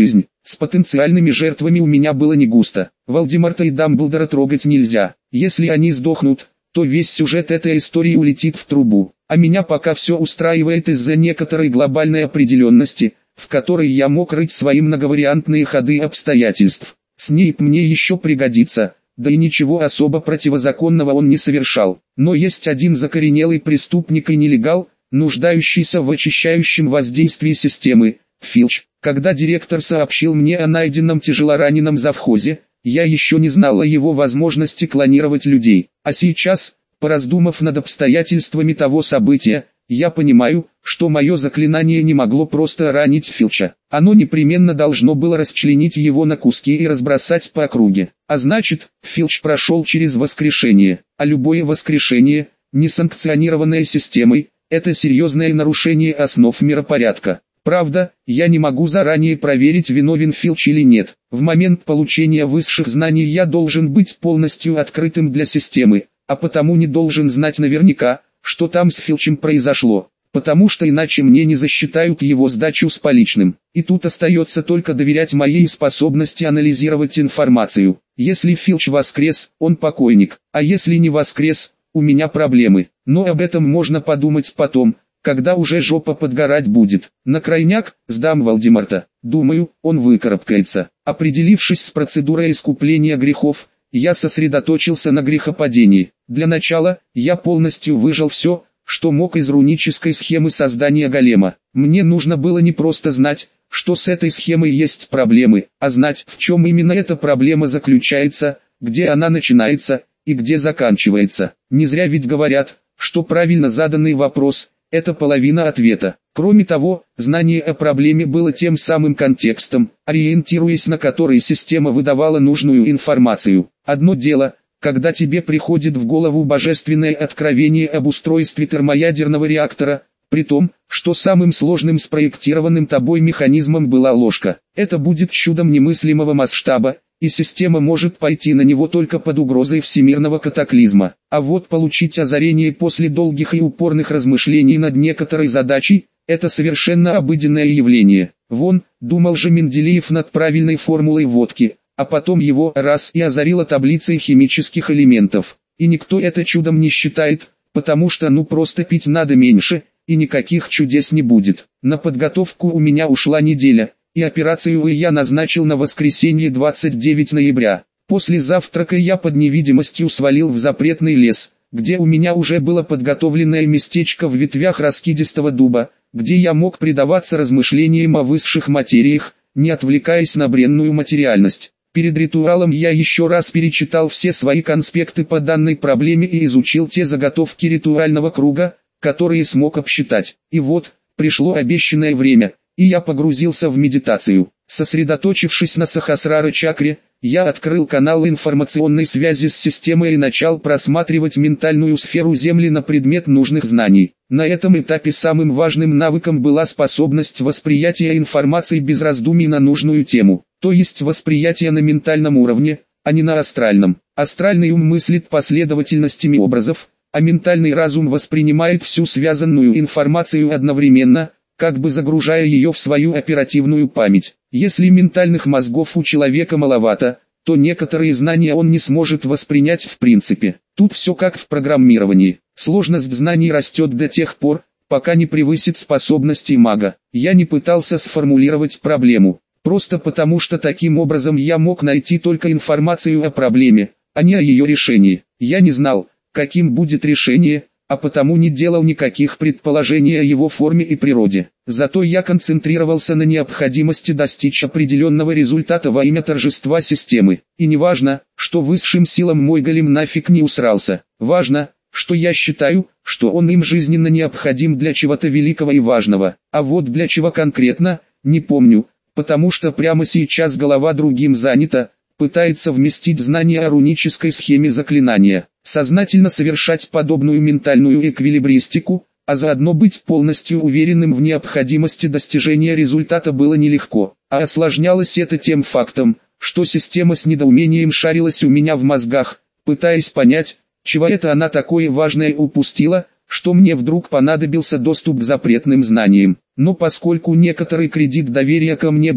С потенциальными жертвами у меня было не густо. Волдеморта и Дамблдора трогать нельзя. Если они сдохнут, то весь сюжет этой истории улетит в трубу. А меня пока все устраивает из-за некоторой глобальной определенности, в которой я мог рыть свои многовариантные ходы обстоятельств. Снейп мне еще пригодится, да и ничего особо противозаконного он не совершал. Но есть один закоренелый преступник и нелегал, нуждающийся в очищающем воздействии системы – Филч. Когда директор сообщил мне о найденном тяжелораненом завхозе, я еще не знал о его возможности клонировать людей. А сейчас, пораздумав над обстоятельствами того события, я понимаю, что мое заклинание не могло просто ранить Филча. Оно непременно должно было расчленить его на куски и разбросать по округе. А значит, Филч прошел через воскрешение. А любое воскрешение, несанкционированное системой, это серьезное нарушение основ миропорядка. Правда, я не могу заранее проверить, виновен Филч или нет. В момент получения высших знаний я должен быть полностью открытым для системы, а потому не должен знать наверняка, что там с Филчем произошло, потому что иначе мне не засчитают его сдачу с поличным. И тут остается только доверять моей способности анализировать информацию. Если Филч воскрес, он покойник, а если не воскрес, у меня проблемы. Но об этом можно подумать потом, когда уже жопа подгорать будет. На крайняк, сдам Волдеморта. Думаю, он выкарабкается. Определившись с процедурой искупления грехов, я сосредоточился на грехопадении. Для начала, я полностью выжал все, что мог из рунической схемы создания голема. Мне нужно было не просто знать, что с этой схемой есть проблемы, а знать, в чем именно эта проблема заключается, где она начинается и где заканчивается. Не зря ведь говорят, что правильно заданный вопрос – это половина ответа. Кроме того, знание о проблеме было тем самым контекстом, ориентируясь на который система выдавала нужную информацию. Одно дело, когда тебе приходит в голову божественное откровение об устройстве термоядерного реактора, при том, что самым сложным спроектированным тобой механизмом была ложка. Это будет чудом немыслимого масштаба, и система может пойти на него только под угрозой всемирного катаклизма. А вот получить озарение после долгих и упорных размышлений над некоторой задачей – это совершенно обыденное явление. Вон, думал же Менделеев над правильной формулой водки, а потом его раз и озарила таблицей химических элементов. И никто это чудом не считает, потому что ну просто пить надо меньше, и никаких чудес не будет. На подготовку у меня ушла неделя. И операцию я назначил на воскресенье 29 ноября. После завтрака я под невидимостью свалил в запретный лес, где у меня уже было подготовленное местечко в ветвях раскидистого дуба, где я мог предаваться размышлениям о высших материях, не отвлекаясь на бренную материальность. Перед ритуалом я еще раз перечитал все свои конспекты по данной проблеме и изучил те заготовки ритуального круга, которые смог обсчитать. И вот, пришло обещанное время. И я погрузился в медитацию. Сосредоточившись на Сахасрара-чакре, я открыл канал информационной связи с системой и начал просматривать ментальную сферу Земли на предмет нужных знаний. На этом этапе самым важным навыком была способность восприятия информации без раздумий на нужную тему, то есть восприятие на ментальном уровне, а не на астральном. Астральный ум мыслит последовательностями образов, а ментальный разум воспринимает всю связанную информацию одновременно, как бы загружая ее в свою оперативную память. Если ментальных мозгов у человека маловато, то некоторые знания он не сможет воспринять в принципе. Тут все как в программировании. Сложность знаний растет до тех пор, пока не превысит способности мага. Я не пытался сформулировать проблему, просто потому что таким образом я мог найти только информацию о проблеме, а не о ее решении. Я не знал, каким будет решение, а потому не делал никаких предположений о его форме и природе. Зато я концентрировался на необходимости достичь определенного результата во имя торжества системы. И не важно, что высшим силам мой голем нафиг не усрался. Важно, что я считаю, что он им жизненно необходим для чего-то великого и важного. А вот для чего конкретно, не помню, потому что прямо сейчас голова другим занята, пытается вместить знания о рунической схеме заклинания. Сознательно совершать подобную ментальную эквилибристику, а заодно быть полностью уверенным в необходимости достижения результата было нелегко. А осложнялось это тем фактом, что система с недоумением шарилась у меня в мозгах, пытаясь понять, чего это она такое важное упустила, что мне вдруг понадобился доступ к запретным знаниям. Но поскольку некоторый кредит доверия ко мне был,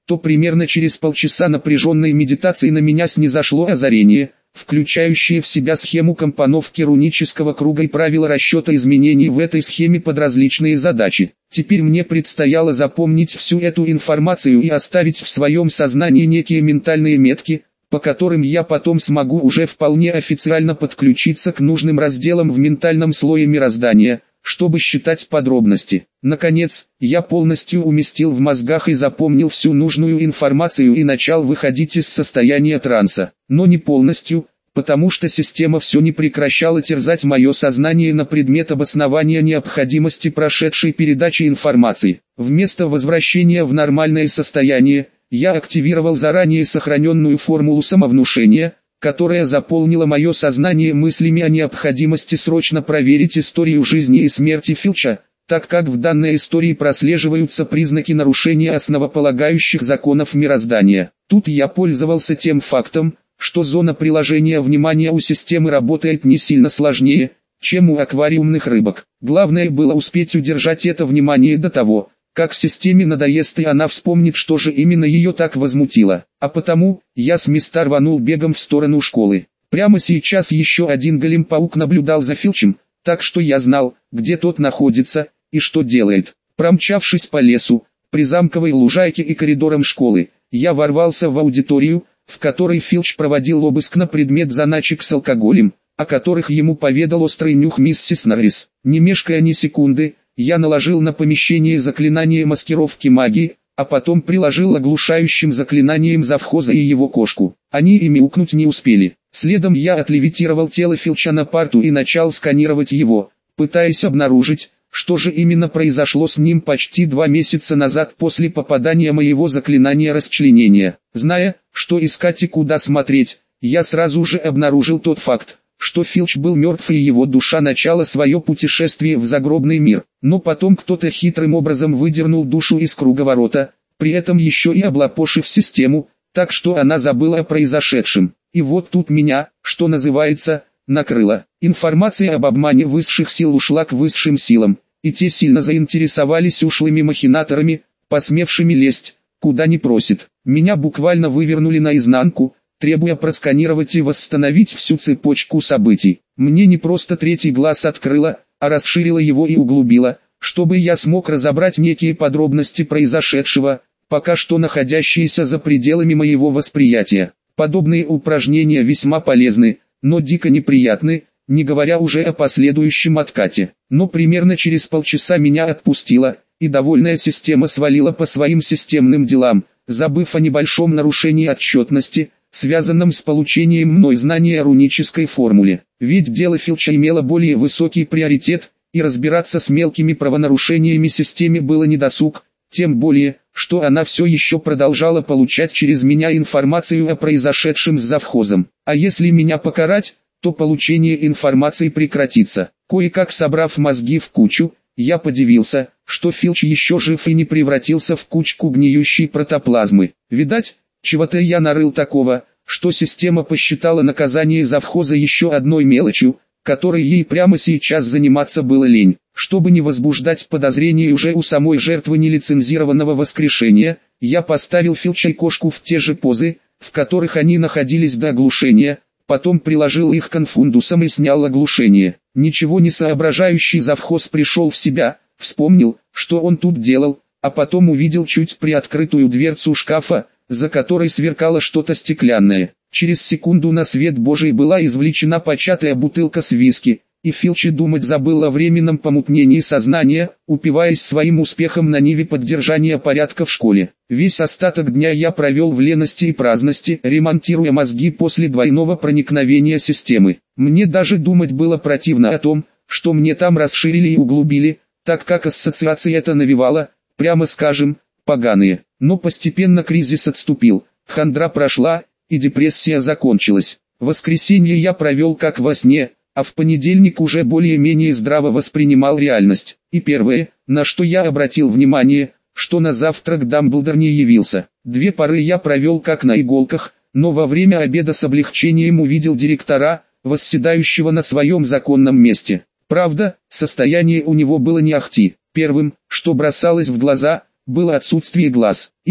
то примерно через полчаса напряженной медитации на меня снизошло озарение, включающее в себя схему компоновки рунического круга и правила расчета изменений в этой схеме под различные задачи. Теперь мне предстояло запомнить всю эту информацию и оставить в своем сознании некие ментальные метки, по которым я потом смогу уже вполне официально подключиться к нужным разделам в ментальном слое мироздания, чтобы считать подробности. Наконец, я полностью уместил в мозгах и запомнил всю нужную информацию и начал выходить из состояния транса. Но не полностью, потому что система все не прекращала терзать мое сознание на предмет обоснования необходимости прошедшей передачи информации. Вместо возвращения в нормальное состояние, я активировал заранее сохраненную формулу самовнушения, которая заполнила мое сознание мыслями о необходимости срочно проверить историю жизни и смерти Филча, так как в данной истории прослеживаются признаки нарушения основополагающих законов мироздания. Тут я пользовался тем фактом, что зона приложения внимания у системы работает не сильно сложнее, чем у аквариумных рыбок. Главное было успеть удержать это внимание до того, как системе надоест и она вспомнит, что же именно ее так возмутило. А потому, я с места рванул бегом в сторону школы. Прямо сейчас еще один голем-паук наблюдал за Филчем, так что я знал, где тот находится и что делает. Промчавшись по лесу, призамковой лужайке и коридорам школы, я ворвался в аудиторию, в которой Филч проводил обыск на предмет заначек с алкоголем, о которых ему поведал острый нюх миссис Норрис. Не мешкая ни секунды, я наложил на помещение заклинание маскировки магии, а потом приложил оглушающим заклинанием завхоза и его кошку. Они и мяукнуть не успели. Следом я отлевитировал тело Филча на парту и начал сканировать его, пытаясь обнаружить, что же именно произошло с ним почти 2 месяца назад после попадания моего заклинания расчленения. Зная, что искать и куда смотреть, я сразу же обнаружил тот факт, что Филч был мертв и его душа начала свое путешествие в загробный мир. Но потом кто-то хитрым образом выдернул душу из круговорота, при этом еще и облапошив систему, так что она забыла о произошедшем. И вот тут меня, что называется, накрыло. Информация об обмане высших сил ушла к высшим силам, и те сильно заинтересовались ушлыми махинаторами, посмевшими лезть, куда не просит. Меня буквально вывернули наизнанку, требуя просканировать и восстановить всю цепочку событий. Мне не просто третий глаз открыло, а расширило его и углубило, чтобы я смог разобрать некие подробности произошедшего, пока что находящиеся за пределами моего восприятия. Подобные упражнения весьма полезны, но дико неприятны, не говоря уже о последующем откате. Но примерно через полчаса меня отпустило, и довольная система свалила по своим системным делам, забыв о небольшом нарушении отчетности, связанном с получением мной знания о рунической формуле. Ведь дело Филча имело более высокий приоритет, и разбираться с мелкими правонарушениями системе было недосуг, тем более, что она все еще продолжала получать через меня информацию о произошедшем с завхозом. А если меня покарать, то получение информации прекратится. Кое-как собрав мозги в кучу, я подивился, что Филч еще жив и не превратился в кучку гниющей протоплазмы. Видать, чего-то я нарыл такого, что система посчитала наказание завхоза еще одной мелочью, которой ей прямо сейчас заниматься было лень. Чтобы не возбуждать подозрений уже у самой жертвы нелицензированного воскрешения, я поставил Филча и кошку в те же позы, в которых они находились до оглушения, потом приложил их к конфундусам и снял оглушение. Ничего не соображающий завхоз пришел в себя, вспомнил, что он тут делал, а потом увидел чуть приоткрытую дверцу шкафа, за которой сверкало что-то стеклянное. Через секунду на свет Божий была извлечена початая бутылка с виски, и Филч думать забыл о временном помутнении сознания, упиваясь своим успехом на ниве поддержания порядка в школе. Весь остаток дня я провел в лености и праздности, ремонтируя мозги после двойного проникновения системы. Мне даже думать было противно о том, что мне там расширили и углубили, так как ассоциация это навевала, прямо скажем, поганые. Но постепенно кризис отступил, хандра прошла, и депрессия закончилась. Воскресенье я провел как во сне, а в понедельник уже более-менее здраво воспринимал реальность. И первое, на что я обратил внимание, что на завтрак Дамблдор не явился. 2 поры я провел как на иголках, но во время обеда с облегчением увидел директора, восседающего на своем законном месте. Правда, состояние у него было не ахти. Первым, что бросалось в глаза, было отсутствие глаз. И нет,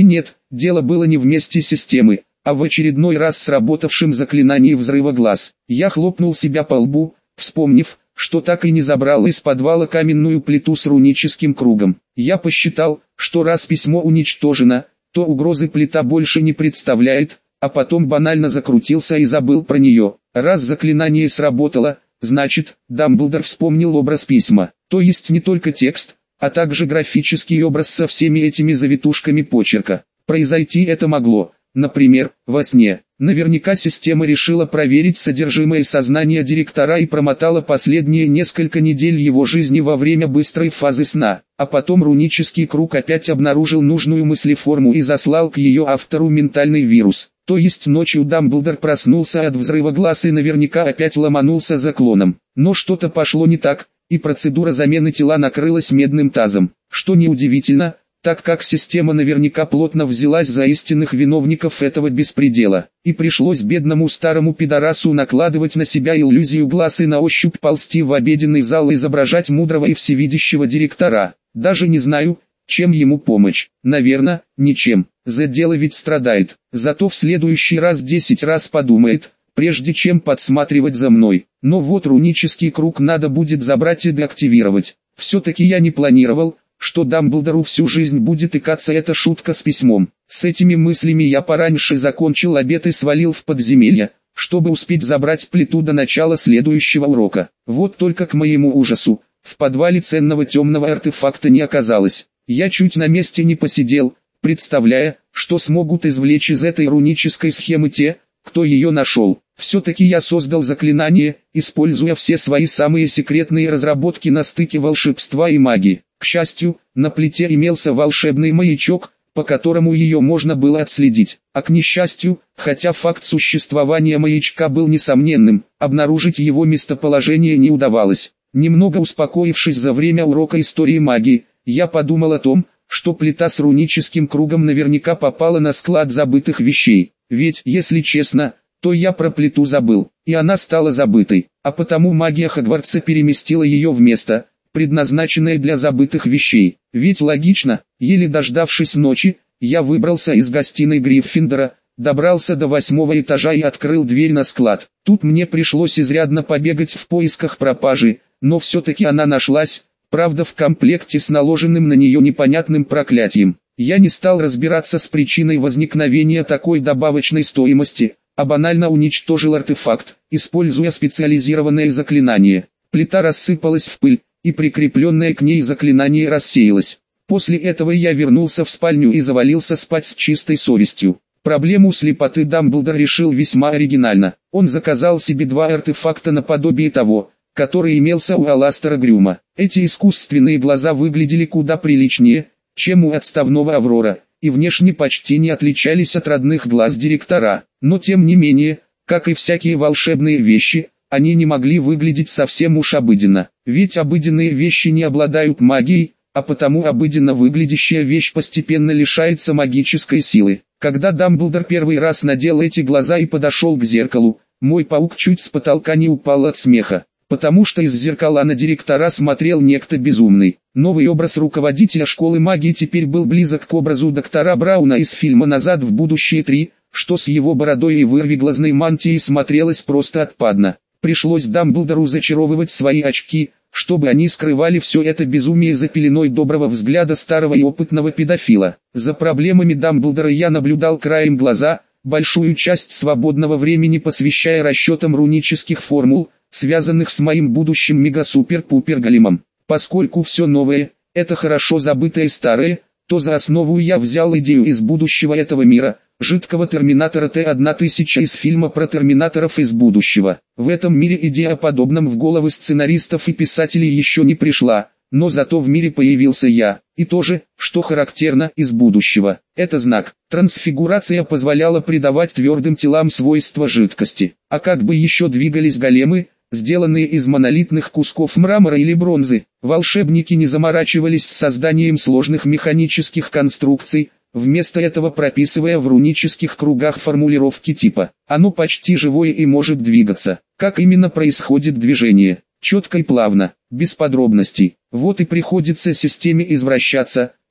дело было не в месте системы, а в очередной раз сработавшем заклинании взрыва глаз. Я хлопнул себя по лбу, вспомнив, что так и не забрал из подвала каменную плиту с руническим кругом. Я посчитал, что раз письмо уничтожено, то угрозы плита больше не представляет, а потом банально закрутился и забыл про нее. Раз заклинание сработало, значит, Дамблдор вспомнил образ письма, то есть не только текст, а также графический образ со всеми этими завитушками почерка. Произойти это могло, например, во сне. Наверняка система решила проверить содержимое сознания директора и промотала последние несколько недель его жизни во время быстрой фазы сна, а потом рунический круг опять обнаружил нужную мыслеформу и заслал к ее автору ментальный вирус. То есть ночью Дамблдор проснулся от взрыва глаз и наверняка опять ломанулся за клоном. Но что-то пошло не так, и процедура замены тела накрылась медным тазом, что неудивительно, так как система наверняка плотно взялась за истинных виновников этого беспредела, и пришлось бедному старому пидорасу накладывать на себя иллюзию глаз и на ощупь ползти в обеденный зал и изображать мудрого и всевидящего директора. Даже не знаю, чем ему помочь. Наверное, ничем. За дело ведь страдает. Зато в следующий раз 10 раз подумает, прежде чем подсматривать за мной. Но вот рунический круг надо будет забрать и деактивировать. Все-таки я не планировал, что Дамблдору всю жизнь будет икаться эта шутка с письмом. С этими мыслями я пораньше закончил обед и свалил в подземелье, чтобы успеть забрать плиту до начала следующего урока. Вот только к моему ужасу, в подвале ценного темного артефакта не оказалось. Я чуть на месте не посидел, представляя, что смогут извлечь из этой рунической схемы те, кто ее нашел. Все-таки я создал заклинание, используя все свои самые секретные разработки на стыке волшебства и магии. К счастью, на плите имелся волшебный маячок, по которому ее можно было отследить. А к несчастью, хотя факт существования маячка был несомненным, обнаружить его местоположение не удавалось. Немного успокоившись за время урока истории магии, я подумал о том, что плита с руническим кругом наверняка попала на склад забытых вещей. Ведь, если честно, то я про плиту забыл, и она стала забытой, а потому магия Хогвартса переместила ее в место, предназначенное для забытых вещей. Ведь логично, еле дождавшись ночи, я выбрался из гостиной Гриффиндора, добрался до 8-го этажа и открыл дверь на склад. Тут мне пришлось изрядно побегать в поисках пропажи, но все-таки она нашлась, правда в комплекте с наложенным на нее непонятным проклятием. Я не стал разбираться с причиной возникновения такой добавочной стоимости, а банально уничтожил артефакт, используя специализированное заклинание. Плита рассыпалась в пыль, и прикрепленное к ней заклинание рассеялось. После этого я вернулся в спальню и завалился спать с чистой совестью. Проблему слепоты Дамблдор решил весьма оригинально. Он заказал себе 2 артефакта наподобие того, который имелся у Аластера Грюма. Эти искусственные глаза выглядели куда приличнее, чем у отставного Аврора, и внешне почти не отличались от родных глаз директора. Но тем не менее, как и всякие волшебные вещи, они не могли выглядеть совсем уж обыденно. Ведь обыденные вещи не обладают магией, а потому обыденно выглядящая вещь постепенно лишается магической силы. Когда Дамблдор первый раз надел эти глаза и подошел к зеркалу, мой паук чуть с потолка не упал от смеха, потому что из зеркала на директора смотрел некто безумный. Новый образ руководителя школы магии теперь был близок к образу доктора Брауна из фильма «Назад в будущее 3», что с его бородой и вырвиглазной мантией смотрелось просто отпадно. Пришлось Дамблдору зачаровывать свои очки, чтобы они скрывали все это безумие за пеленой доброго взгляда старого и опытного педофила. За проблемами Дамблдора я наблюдал краем глаза, большую часть свободного времени посвящая расчетам рунических формул, связанных с моим будущим мега-супер-пупер-големом. Поскольку все новое, это хорошо забытое старое, то за основу я взял идею из будущего этого мира, жидкого терминатора Т-1000 из фильма про терминаторов из будущего. В этом мире идея о подобном в головы сценаристов и писателей еще не пришла, но зато в мире появился я, и тоже, что характерно, из будущего. Это знак. Трансфигурация позволяла придавать твердым телам свойства жидкости. А как бы еще двигались големы, сделанные из монолитных кусков мрамора или бронзы? Волшебники не заморачивались с созданием сложных механических конструкций, вместо этого прописывая в рунических кругах формулировки типа «оно почти живое и может двигаться». Как именно происходит движение? Четко и плавно, без подробностей. Вот и приходится системе извращаться,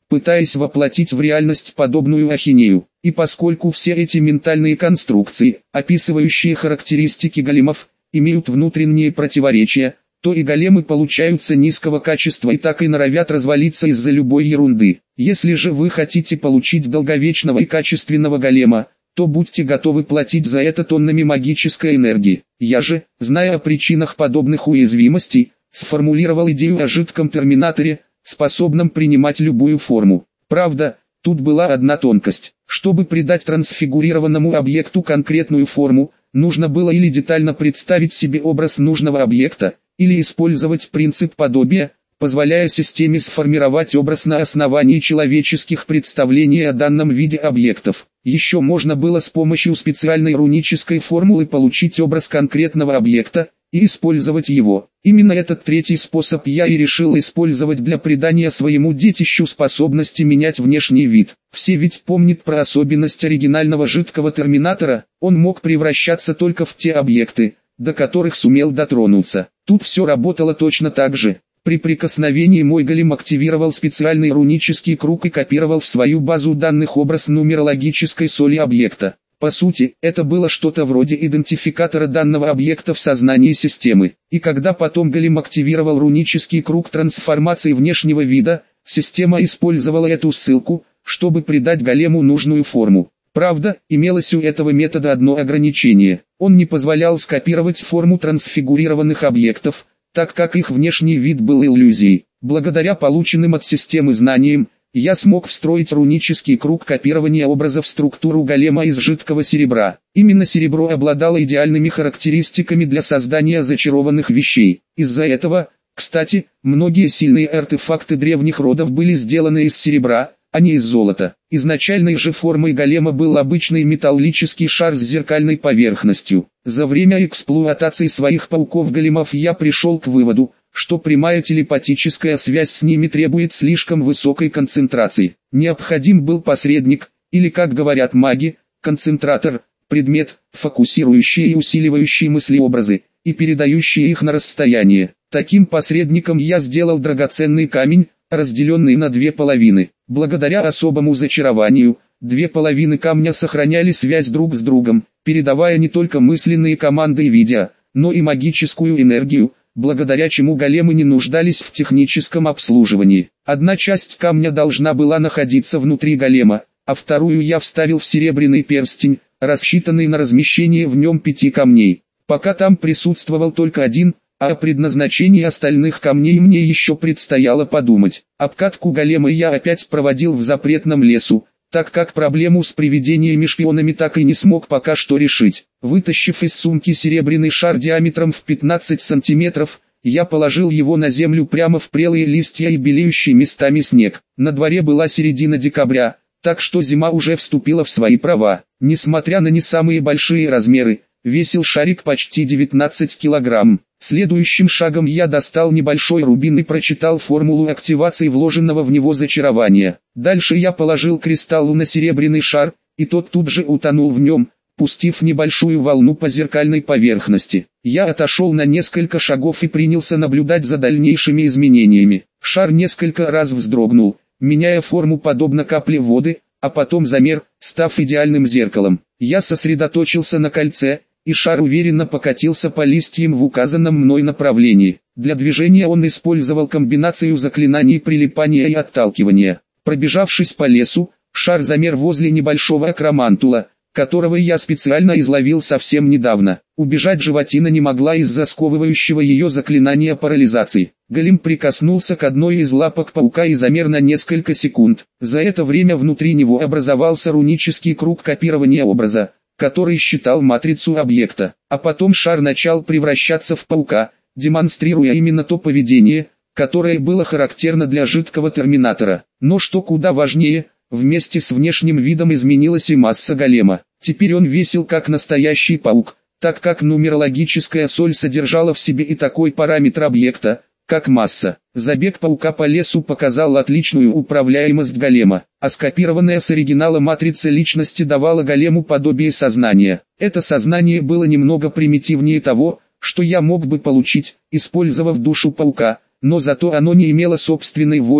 пытаясь воплотить в реальность подобную ахинею. И поскольку все эти ментальные конструкции, описывающие характеристики големов, имеют внутренние противоречия, то и големы получаются низкого качества и так и норовят развалиться из-за любой ерунды. Если же вы хотите получить долговечного и качественного голема, то будьте готовы платить за это тоннами магической энергии. Я же, зная о причинах подобных уязвимостей, сформулировал идею о жидком терминаторе, способном принимать любую форму. Правда, тут была одна тонкость. Чтобы придать трансфигурированному объекту конкретную форму, нужно было или детально представить себе образ нужного объекта, или использовать принцип подобия, позволяя системе сформировать образ на основании человеческих представлений о данном виде объектов. Еще можно было с помощью специальной рунической формулы получить образ конкретного объекта и использовать его. Именно этот третий способ я и решил использовать для придания своему детищу способности менять внешний вид. Все ведь помнят про особенность оригинального жидкого терминатора, он мог превращаться только в те объекты, до которых сумел дотронуться. Тут все работало точно так же. При прикосновении мой голем активировал специальный рунический круг и копировал в свою базу данных образ нумерологической соли объекта. По сути, это было что-то вроде идентификатора данного объекта в сознании системы. И когда потом голем активировал рунический круг трансформации внешнего вида, система использовала эту ссылку, чтобы придать голему нужную форму. Правда, имелось у этого метода одно ограничение. Он не позволял скопировать форму трансфигурированных объектов, так как их внешний вид был иллюзией. Благодаря полученным от системы знаниям, я смог встроить рунический круг копирования образа в структуру голема из жидкого серебра. Именно серебро обладало идеальными характеристиками для создания зачарованных вещей. Из-за этого, кстати, многие сильные артефакты древних родов были сделаны из серебра, а не из золота. Изначальной же формой голема был обычный металлический шар с зеркальной поверхностью. За время эксплуатации своих пауков-големов я пришел к выводу, что прямая телепатическая связь с ними требует слишком высокой концентрации. Необходим был посредник, или, как говорят маги, концентратор, предмет, фокусирующий и усиливающий мыслеобразы, и передающий их на расстояние. Таким посредником я сделал драгоценный камень, разделенный на две половины. Благодаря особому зачарованию, две половины камня сохраняли связь друг с другом, передавая не только мысленные команды и видео, но и магическую энергию, благодаря чему големы не нуждались в техническом обслуживании. Одна часть камня должна была находиться внутри голема, а вторую я вставил в серебряный перстень, рассчитанный на размещение в нем 5 камней. Пока там присутствовал только один, а о предназначении остальных камней мне еще предстояло подумать. Обкатку голема я опять проводил в запретном лесу, так как проблему с привидениями-шпионами так и не смог пока что решить. Вытащив из сумки серебряный шар диаметром в 15 сантиметров, я положил его на землю прямо в прелые листья и белеющий местами снег. На дворе была середина декабря, так что зима уже вступила в свои права. Несмотря на не самые большие размеры, весил шарик почти 19 килограмм. Следующим шагом я достал небольшой рубин и прочитал формулу активации вложенного в него зачарования. Дальше я положил кристалл на серебряный шар, и тот тут же утонул в нем, пустив небольшую волну по зеркальной поверхности. Я отошел на несколько шагов и принялся наблюдать за дальнейшими изменениями. Шар несколько раз вздрогнул, меняя форму подобно капле воды, а потом замер, став идеальным зеркалом. Я сосредоточился на кольце, и шар уверенно покатился по листьям в указанном мной направлении. Для движения он использовал комбинацию заклинаний прилипания и отталкивания. Пробежавшись по лесу, шар замер возле небольшого акромантула, которого я специально изловил совсем недавно. Убежать животина не могла из-за сковывающего ее заклинания парализации. Голем прикоснулся к одной из лапок паука и замер на несколько секунд. За это время внутри него образовался рунический круг копирования образа, который считал матрицу объекта. А потом шар начал превращаться в паука, демонстрируя именно то поведение, которое было характерно для жидкого терминатора. Но что куда важнее, вместе с внешним видом изменилась и масса голема. Теперь он весил как настоящий паук, так как нумерологическая соль содержала в себе и такой параметр объекта, как масса. Забег паука по лесу показал отличную управляемость голема, а скопированная с оригинала матрица личности давала голему подобие сознания. Это сознание было немного примитивнее того, что я мог бы получить, использовав душу паука, но зато оно не имело собственной воли,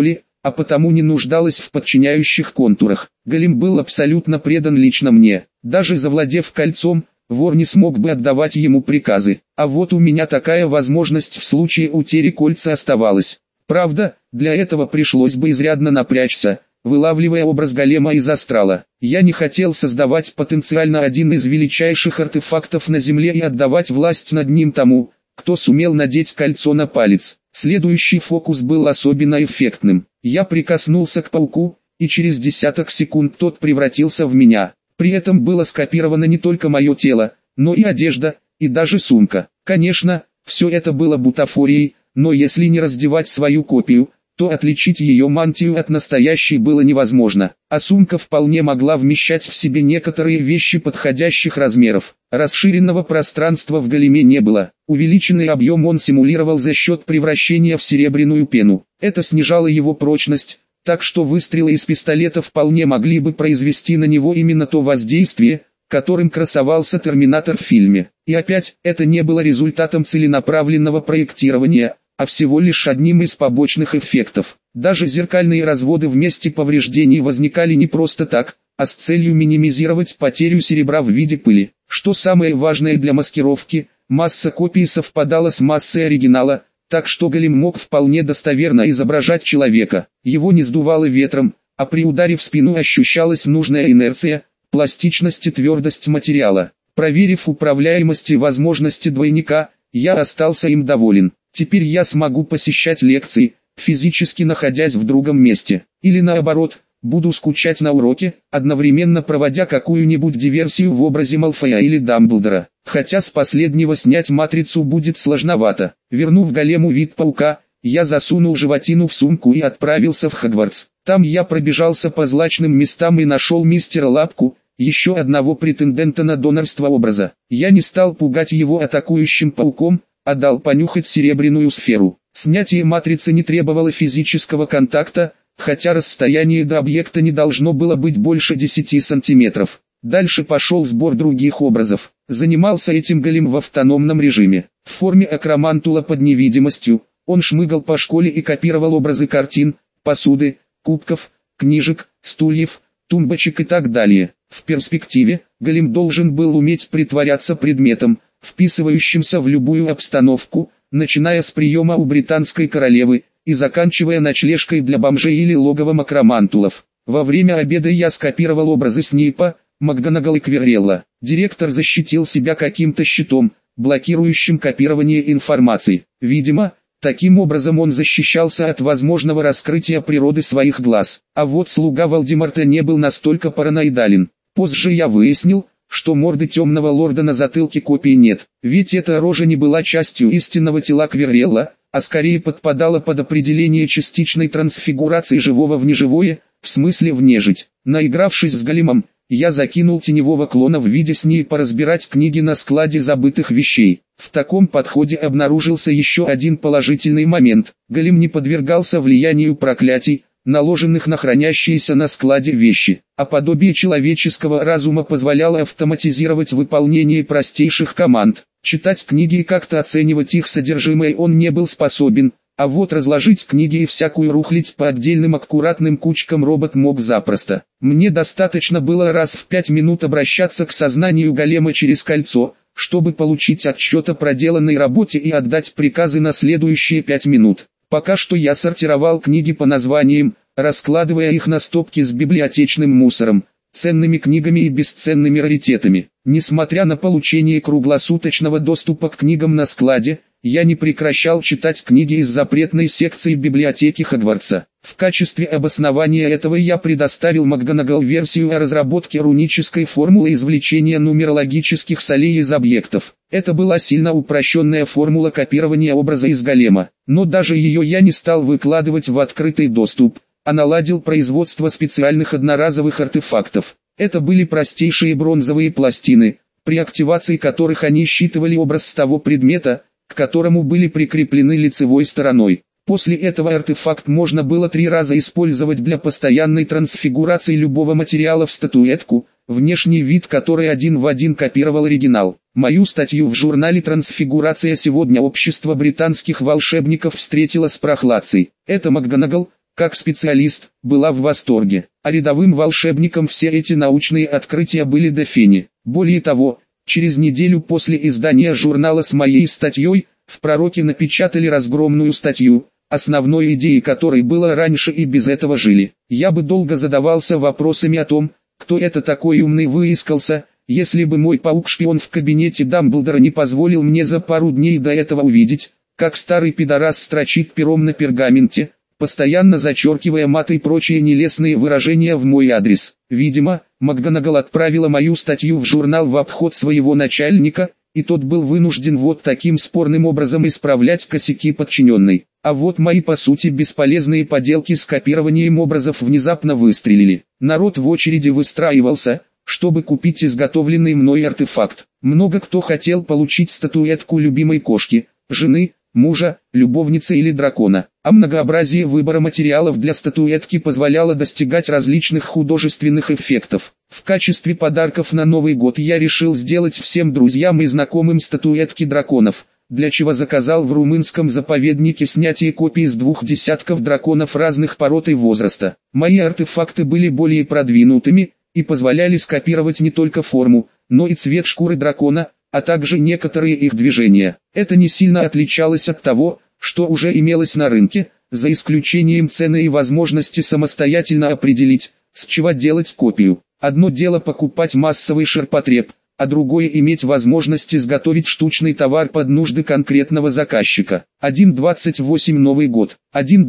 а потому не нуждалась в подчиняющих контурах. Голем был абсолютно предан лично мне. Даже завладев кольцом, вор не смог бы отдавать ему приказы. А вот у меня такая возможность в случае утери кольца оставалась. Правда, для этого пришлось бы изрядно напрячься, вылавливая образ голема из астрала. Я не хотел создавать потенциально один из величайших артефактов на Земле и отдавать власть над ним тому, кто сумел надеть кольцо на палец. Следующий фокус был особенно эффектным. Я прикоснулся к пауку, и через десяток секунд тот превратился в меня. При этом было скопировано не только мое тело, но и одежда, и даже сумка. Конечно, все это было бутафорией, но если не раздевать свою копию, то отличить ее мантию от настоящей было невозможно, а сумка вполне могла вмещать в себе некоторые вещи подходящих размеров. Расширенного пространства в големе не было, увеличенный объем он симулировал за счет превращения в серебряную пену. Это снижало его прочность, так что выстрелы из пистолета вполне могли бы произвести на него именно то воздействие, которым красовался Терминатор в фильме. И опять, это не было результатом целенаправленного проектирования, а всего лишь одним из побочных эффектов. Даже зеркальные разводы в месте повреждений возникали не просто так, а с целью минимизировать потерю серебра в виде пыли. Что самое важное для маскировки, масса копии совпадала с массой оригинала, так что голем мог вполне достоверно изображать человека. Его не сдувало ветром, а при ударе в спину ощущалась нужная инерция, пластичность и твердость материала. Проверив управляемость и возможности двойника, я остался им доволен. Теперь я смогу посещать лекции, физически находясь в другом месте. Или наоборот, буду скучать на уроке, одновременно проводя какую-нибудь диверсию в образе Малфоя или Дамблдора. Хотя с последнего снять матрицу будет сложновато. Вернув голему вид паука, я засунул животину в сумку и отправился в Хогвартс. Там я пробежался по злачным местам и нашел мистера Лапку, еще одного претендента на донорство образа. Я не стал пугать его атакующим пауком, а дал понюхать серебряную сферу. Снятие матрицы не требовало физического контакта, хотя расстояние до объекта не должно было быть больше 10 сантиметров. Дальше пошел сбор других образов. Занимался этим голем в автономном режиме. В форме акромантула под невидимостью, он шмыгал по школе и копировал образы картин, посуды, кубков, книжек, стульев, тумбочек и так далее. В перспективе, голем должен был уметь притворяться предметом, вписывающимся в любую обстановку, начиная с приема у британской королевы и заканчивая ночлежкой для бомжей или логовом акромантулов. Во время обеда я скопировал образы Снейпа, МакГонагал и Квиррелла. Директор защитил себя каким-то щитом, блокирующим копирование информации. Видимо, таким образом он защищался от возможного раскрытия природы своих глаз. А вот слуга Волдеморта не был настолько параноидален. Позже я выяснил, что морды темного лорда на затылке копии нет, ведь эта рожа не была частью истинного тела Квиррелла, а скорее подпадала под определение частичной трансфигурации живого в неживое, в смысле в нежить. Наигравшись с големом, я закинул теневого клона в виде Снейпа разбирать книги на складе забытых вещей. В таком подходе обнаружился еще один положительный момент. Голем не подвергался влиянию проклятий, наложенных на хранящиеся на складе вещи, а подобие человеческого разума позволяло автоматизировать выполнение простейших команд. Читать книги и как-то оценивать их содержимое он не был способен, а вот разложить книги и всякую рухлядь по отдельным аккуратным кучкам робот мог запросто. Мне достаточно было раз в 5 минут обращаться к сознанию голема через кольцо, чтобы получить отчет о проделанной работе и отдать приказы на следующие 5 минут. Пока что я сортировал книги по названиям, раскладывая их на стопки с библиотечным мусором, ценными книгами и бесценными раритетами. Несмотря на получение круглосуточного доступа к книгам на складе, я не прекращал читать книги из запретной секции библиотеки Хогвартса. В качестве обоснования этого я предоставил МакГонагал версию о разработке рунической формулы извлечения нумерологических солей из объектов. Это была сильно упрощенная формула копирования образа из голема, но даже ее я не стал выкладывать в открытый доступ, а наладил производство специальных одноразовых артефактов. Это были простейшие бронзовые пластины, при активации которых они считывали образ с того предмета, к которому были прикреплены лицевой стороной. После этого артефакт можно было 3 раза использовать для постоянной трансфигурации любого материала в статуэтку, внешний вид которой один в один копировал оригинал. Мою статью в журнале «Трансфигурация» сегодня общество британских волшебников встретило с прохладцей. Это МакГонагал, как специалист, была в восторге, а рядовым волшебникам все эти научные открытия были до фени. Более того, через неделю после издания журнала с моей статьей, в «Пророке» напечатали разгромную статью, основной идеей которой было «раньше и без этого жили». Я бы долго задавался вопросами о том, кто это такой умный выискался, если бы мой паук-шпион в кабинете Дамблдора не позволил мне за пару дней до этого увидеть, как старый пидорас строчит пером на пергаменте, постоянно зачеркивая мат и прочие нелестные выражения в мой адрес. Видимо, МакГонагал отправила мою статью в журнал в обход своего начальника, и тот был вынужден вот таким спорным образом исправлять косяки подчиненной. А вот мои по сути бесполезные поделки с копированием образов внезапно выстрелили. Народ в очереди выстраивался, чтобы купить изготовленный мной артефакт. Много кто хотел получить статуэтку любимой кошки, жены, мужа, любовницы или дракона, а многообразие выбора материалов для статуэтки позволяло достигать различных художественных эффектов. В качестве подарков на Новый год я решил сделать всем друзьям и знакомым статуэтки драконов, для чего заказал в румынском заповеднике снятие копий с 2 десятков драконов разных пород и возраста. Мои артефакты были более продвинутыми и позволяли скопировать не только форму, но и цвет шкуры дракона, а также некоторые их движения. Это не сильно отличалось от того, что уже имелось на рынке, за исключением цены и возможности самостоятельно определить, с чего делать копию. Одно дело покупать массовый ширпотреб, а другое иметь возможность изготовить штучный товар под нужды конкретного заказчика. 1.28 Новый год.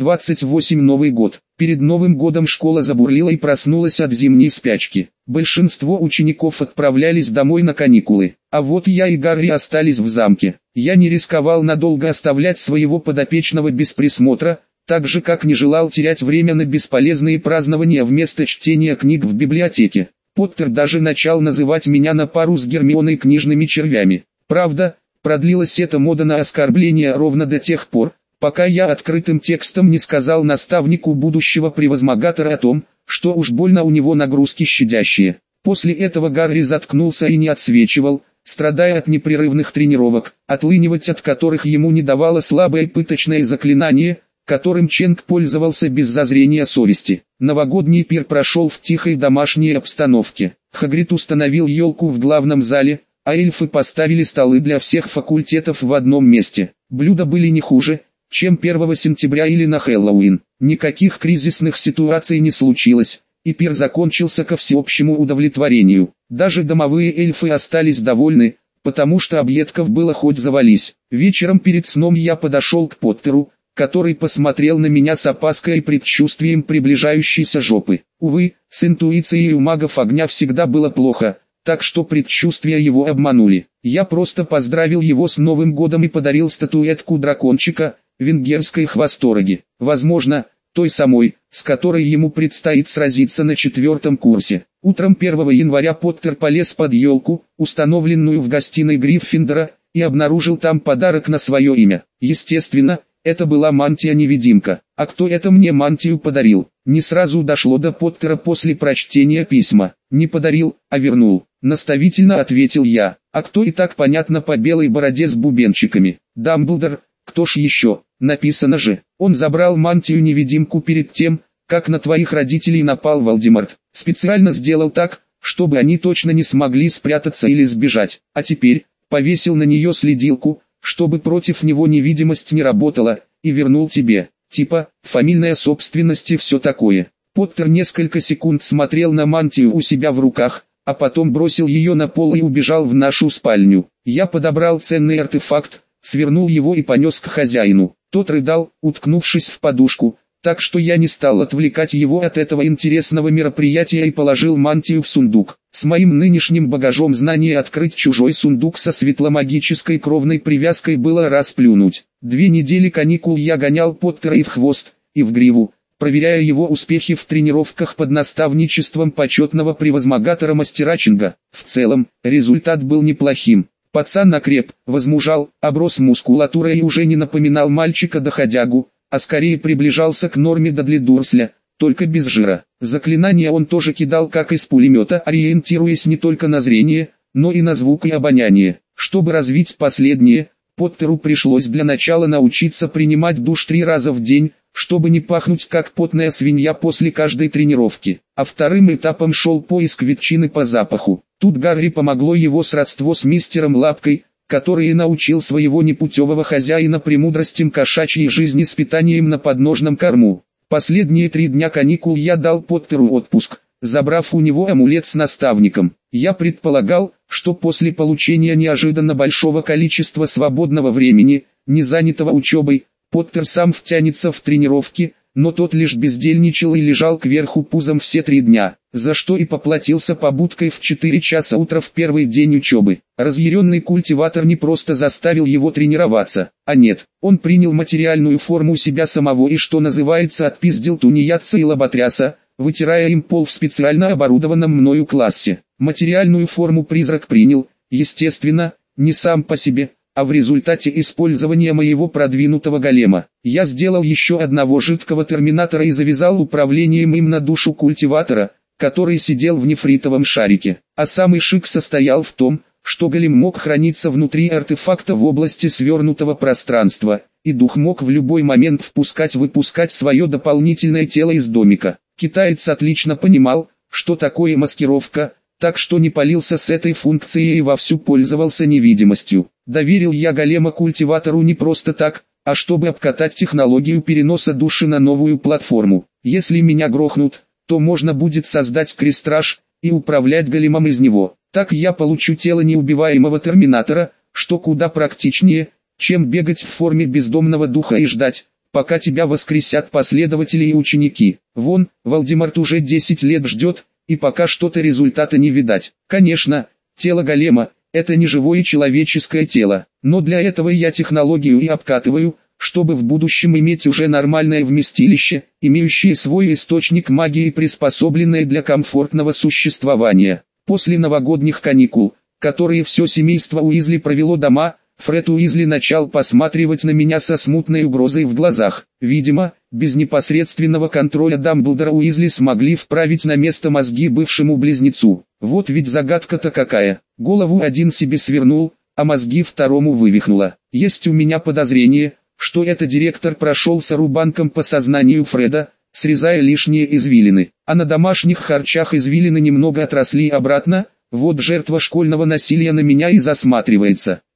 1.28 Новый год. Перед Новым годом школа забурлила и проснулась от зимней спячки. Большинство учеников отправлялись домой на каникулы, а вот я и Гарри остались в замке. Я не рисковал надолго оставлять своего подопечного без присмотра, так же как не желал терять время на бесполезные празднования вместо чтения книг в библиотеке. Поттер даже начал называть меня на пару с Гермионой книжными червями. Правда, продлилась эта мода на оскорбления ровно до тех пор, пока я открытым текстом не сказал наставнику будущего превозмогатора о том, что уж больно у него нагрузки щадящие. После этого Гарри заткнулся и не отсвечивал, страдая от непрерывных тренировок, отлынивать от которых ему не давало слабое пыточное заклинание, которым Ченг пользовался без зазрения совести. Новогодний пир прошел в тихой домашней обстановке. Хагрид установил елку в главном зале, а эльфы поставили столы для всех факультетов в одном месте. Блюда были не хуже, чем 1 сентября или на Хэллоуин. Никаких кризисных ситуаций не случилось, и пир закончился ко всеобщему удовлетворению. Даже домовые эльфы остались довольны, потому что объедков было хоть завались. Вечером перед сном я подошел к Поттеру, который посмотрел на меня с опаской и предчувствием приближающейся жопы. Увы, с интуицией у магов огня всегда было плохо, так что предчувствия его обманули. Я просто поздравил его с Новым годом и подарил статуэтку дракончика, венгерской хвостороги. Возможно, той самой, с которой ему предстоит сразиться на 4-м курсе. Утром 1 января Поттер полез под елку, установленную в гостиной Гриффиндора, и обнаружил там подарок на свое имя. Естественно, это была мантия-невидимка. А кто это мне мантию подарил? Не сразу дошло до Поттера после прочтения письма. Не подарил, а вернул. Наставительно ответил я. А кто, и так понятно по белой бороде с бубенчиками? Дамблдор, кто ж еще? Написано же. Он забрал мантию-невидимку перед тем, как на твоих родителей напал Волдеморт. Специально сделал так, чтобы они точно не смогли спрятаться или сбежать. А теперь повесил на нее следилку, чтобы против него невидимость не работала, и вернул тебе. Типа, фамильная собственность и все такое. Поттер несколько секунд смотрел на мантию у себя в руках, а потом бросил ее на пол и убежал в нашу спальню. Я подобрал ценный артефакт, свернул его и понес к хозяину. Тот рыдал, уткнувшись в подушку, так что я не стал отвлекать его от этого интересного мероприятия и положил мантию в сундук. С моим нынешним багажом знаний открыть чужой сундук со светломагической кровной привязкой было расплюнуть. 2 недели каникул я гонял Поттера и в хвост, и в гриву, проверяя его успехи в тренировках под наставничеством почетного превозмогатора мастера Чинга. В целом, результат был неплохим. Пацан окреп, возмужал, оброс мускулатурой и уже не напоминал мальчика-доходягу, а скорее приближался к норме Дадли Дурсля, только без жира. Заклинания он тоже кидал как из пулемета, ориентируясь не только на зрение, но и на звук и обоняние. Чтобы развить последнее, Поттеру пришлось для начала научиться принимать душ 3 раза в день, чтобы не пахнуть как потная свинья после каждой тренировки. А вторым этапом шел поиск ветчины по запаху. Тут Гарри помогло его сродство с мистером Лапкой, который и научил своего непутевого хозяина премудростям кошачьей жизни с питанием на подножном корму. Последние 3 дня каникул я дал Поттеру отпуск, забрав у него амулет с наставником. Я предполагал, что после получения неожиданно большого количества свободного времени, не занятого учебой, Поттер сам втянется в тренировки, но тот лишь бездельничал и лежал кверху пузом все 3 дня, за что и поплатился побудкой в 4 часа утра в первый день учебы. Разъяренный культиватор не просто заставил его тренироваться, а нет, он принял материальную форму себя самого и, что называется, отпиздил тунеядца и лоботряса, вытирая им пол в специально оборудованном мною классе. Материальную форму призрак принял, естественно, не сам по себе, а в результате использования моего продвинутого голема. Я сделал еще одного жидкого терминатора и завязал управлением им на душу культиватора, который сидел в нефритовом шарике. А самый шик состоял в том, что голем мог храниться внутри артефакта в области свернутого пространства, и дух мог в любой момент впускать-выпускать свое дополнительное тело из домика. Китаец отлично понимал, что такое маскировка, так что не палился с этой функцией и вовсю пользовался невидимостью. Доверил я голема культиватору не просто так, а чтобы обкатать технологию переноса души на новую платформу. Если меня грохнут, то можно будет создать крестраж и управлять големом из него. Так я получу тело неубиваемого терминатора, что куда практичнее, чем бегать в форме бездомного духа и ждать, пока тебя воскресят последователи и ученики. Вон, Волдеморт уже 10 лет ждет, и пока что-то результата не видать. Конечно, тело голема – это не живое человеческое тело, но для этого я технологию и обкатываю, чтобы в будущем иметь уже нормальное вместилище, имеющее свой источник магии, приспособленное для комфортного существования. После новогодних каникул, которые все семейство Уизли провело дома, Фред Уизли начал посматривать на меня со смутной угрозой в глазах. Видимо, без непосредственного контроля Дамблдора Уизли смогли вправить на место мозги бывшему близнецу. Вот ведь загадка-то какая. Голову один себе свернул, а мозги второму вывихнуло. Есть у меня подозрение, что этот директор прошелся рубанком по сознанию Фреда, срезая лишние извилины. А на домашних харчах извилины немного отросли обратно. Вот жертва школьного насилия на меня и засматривается.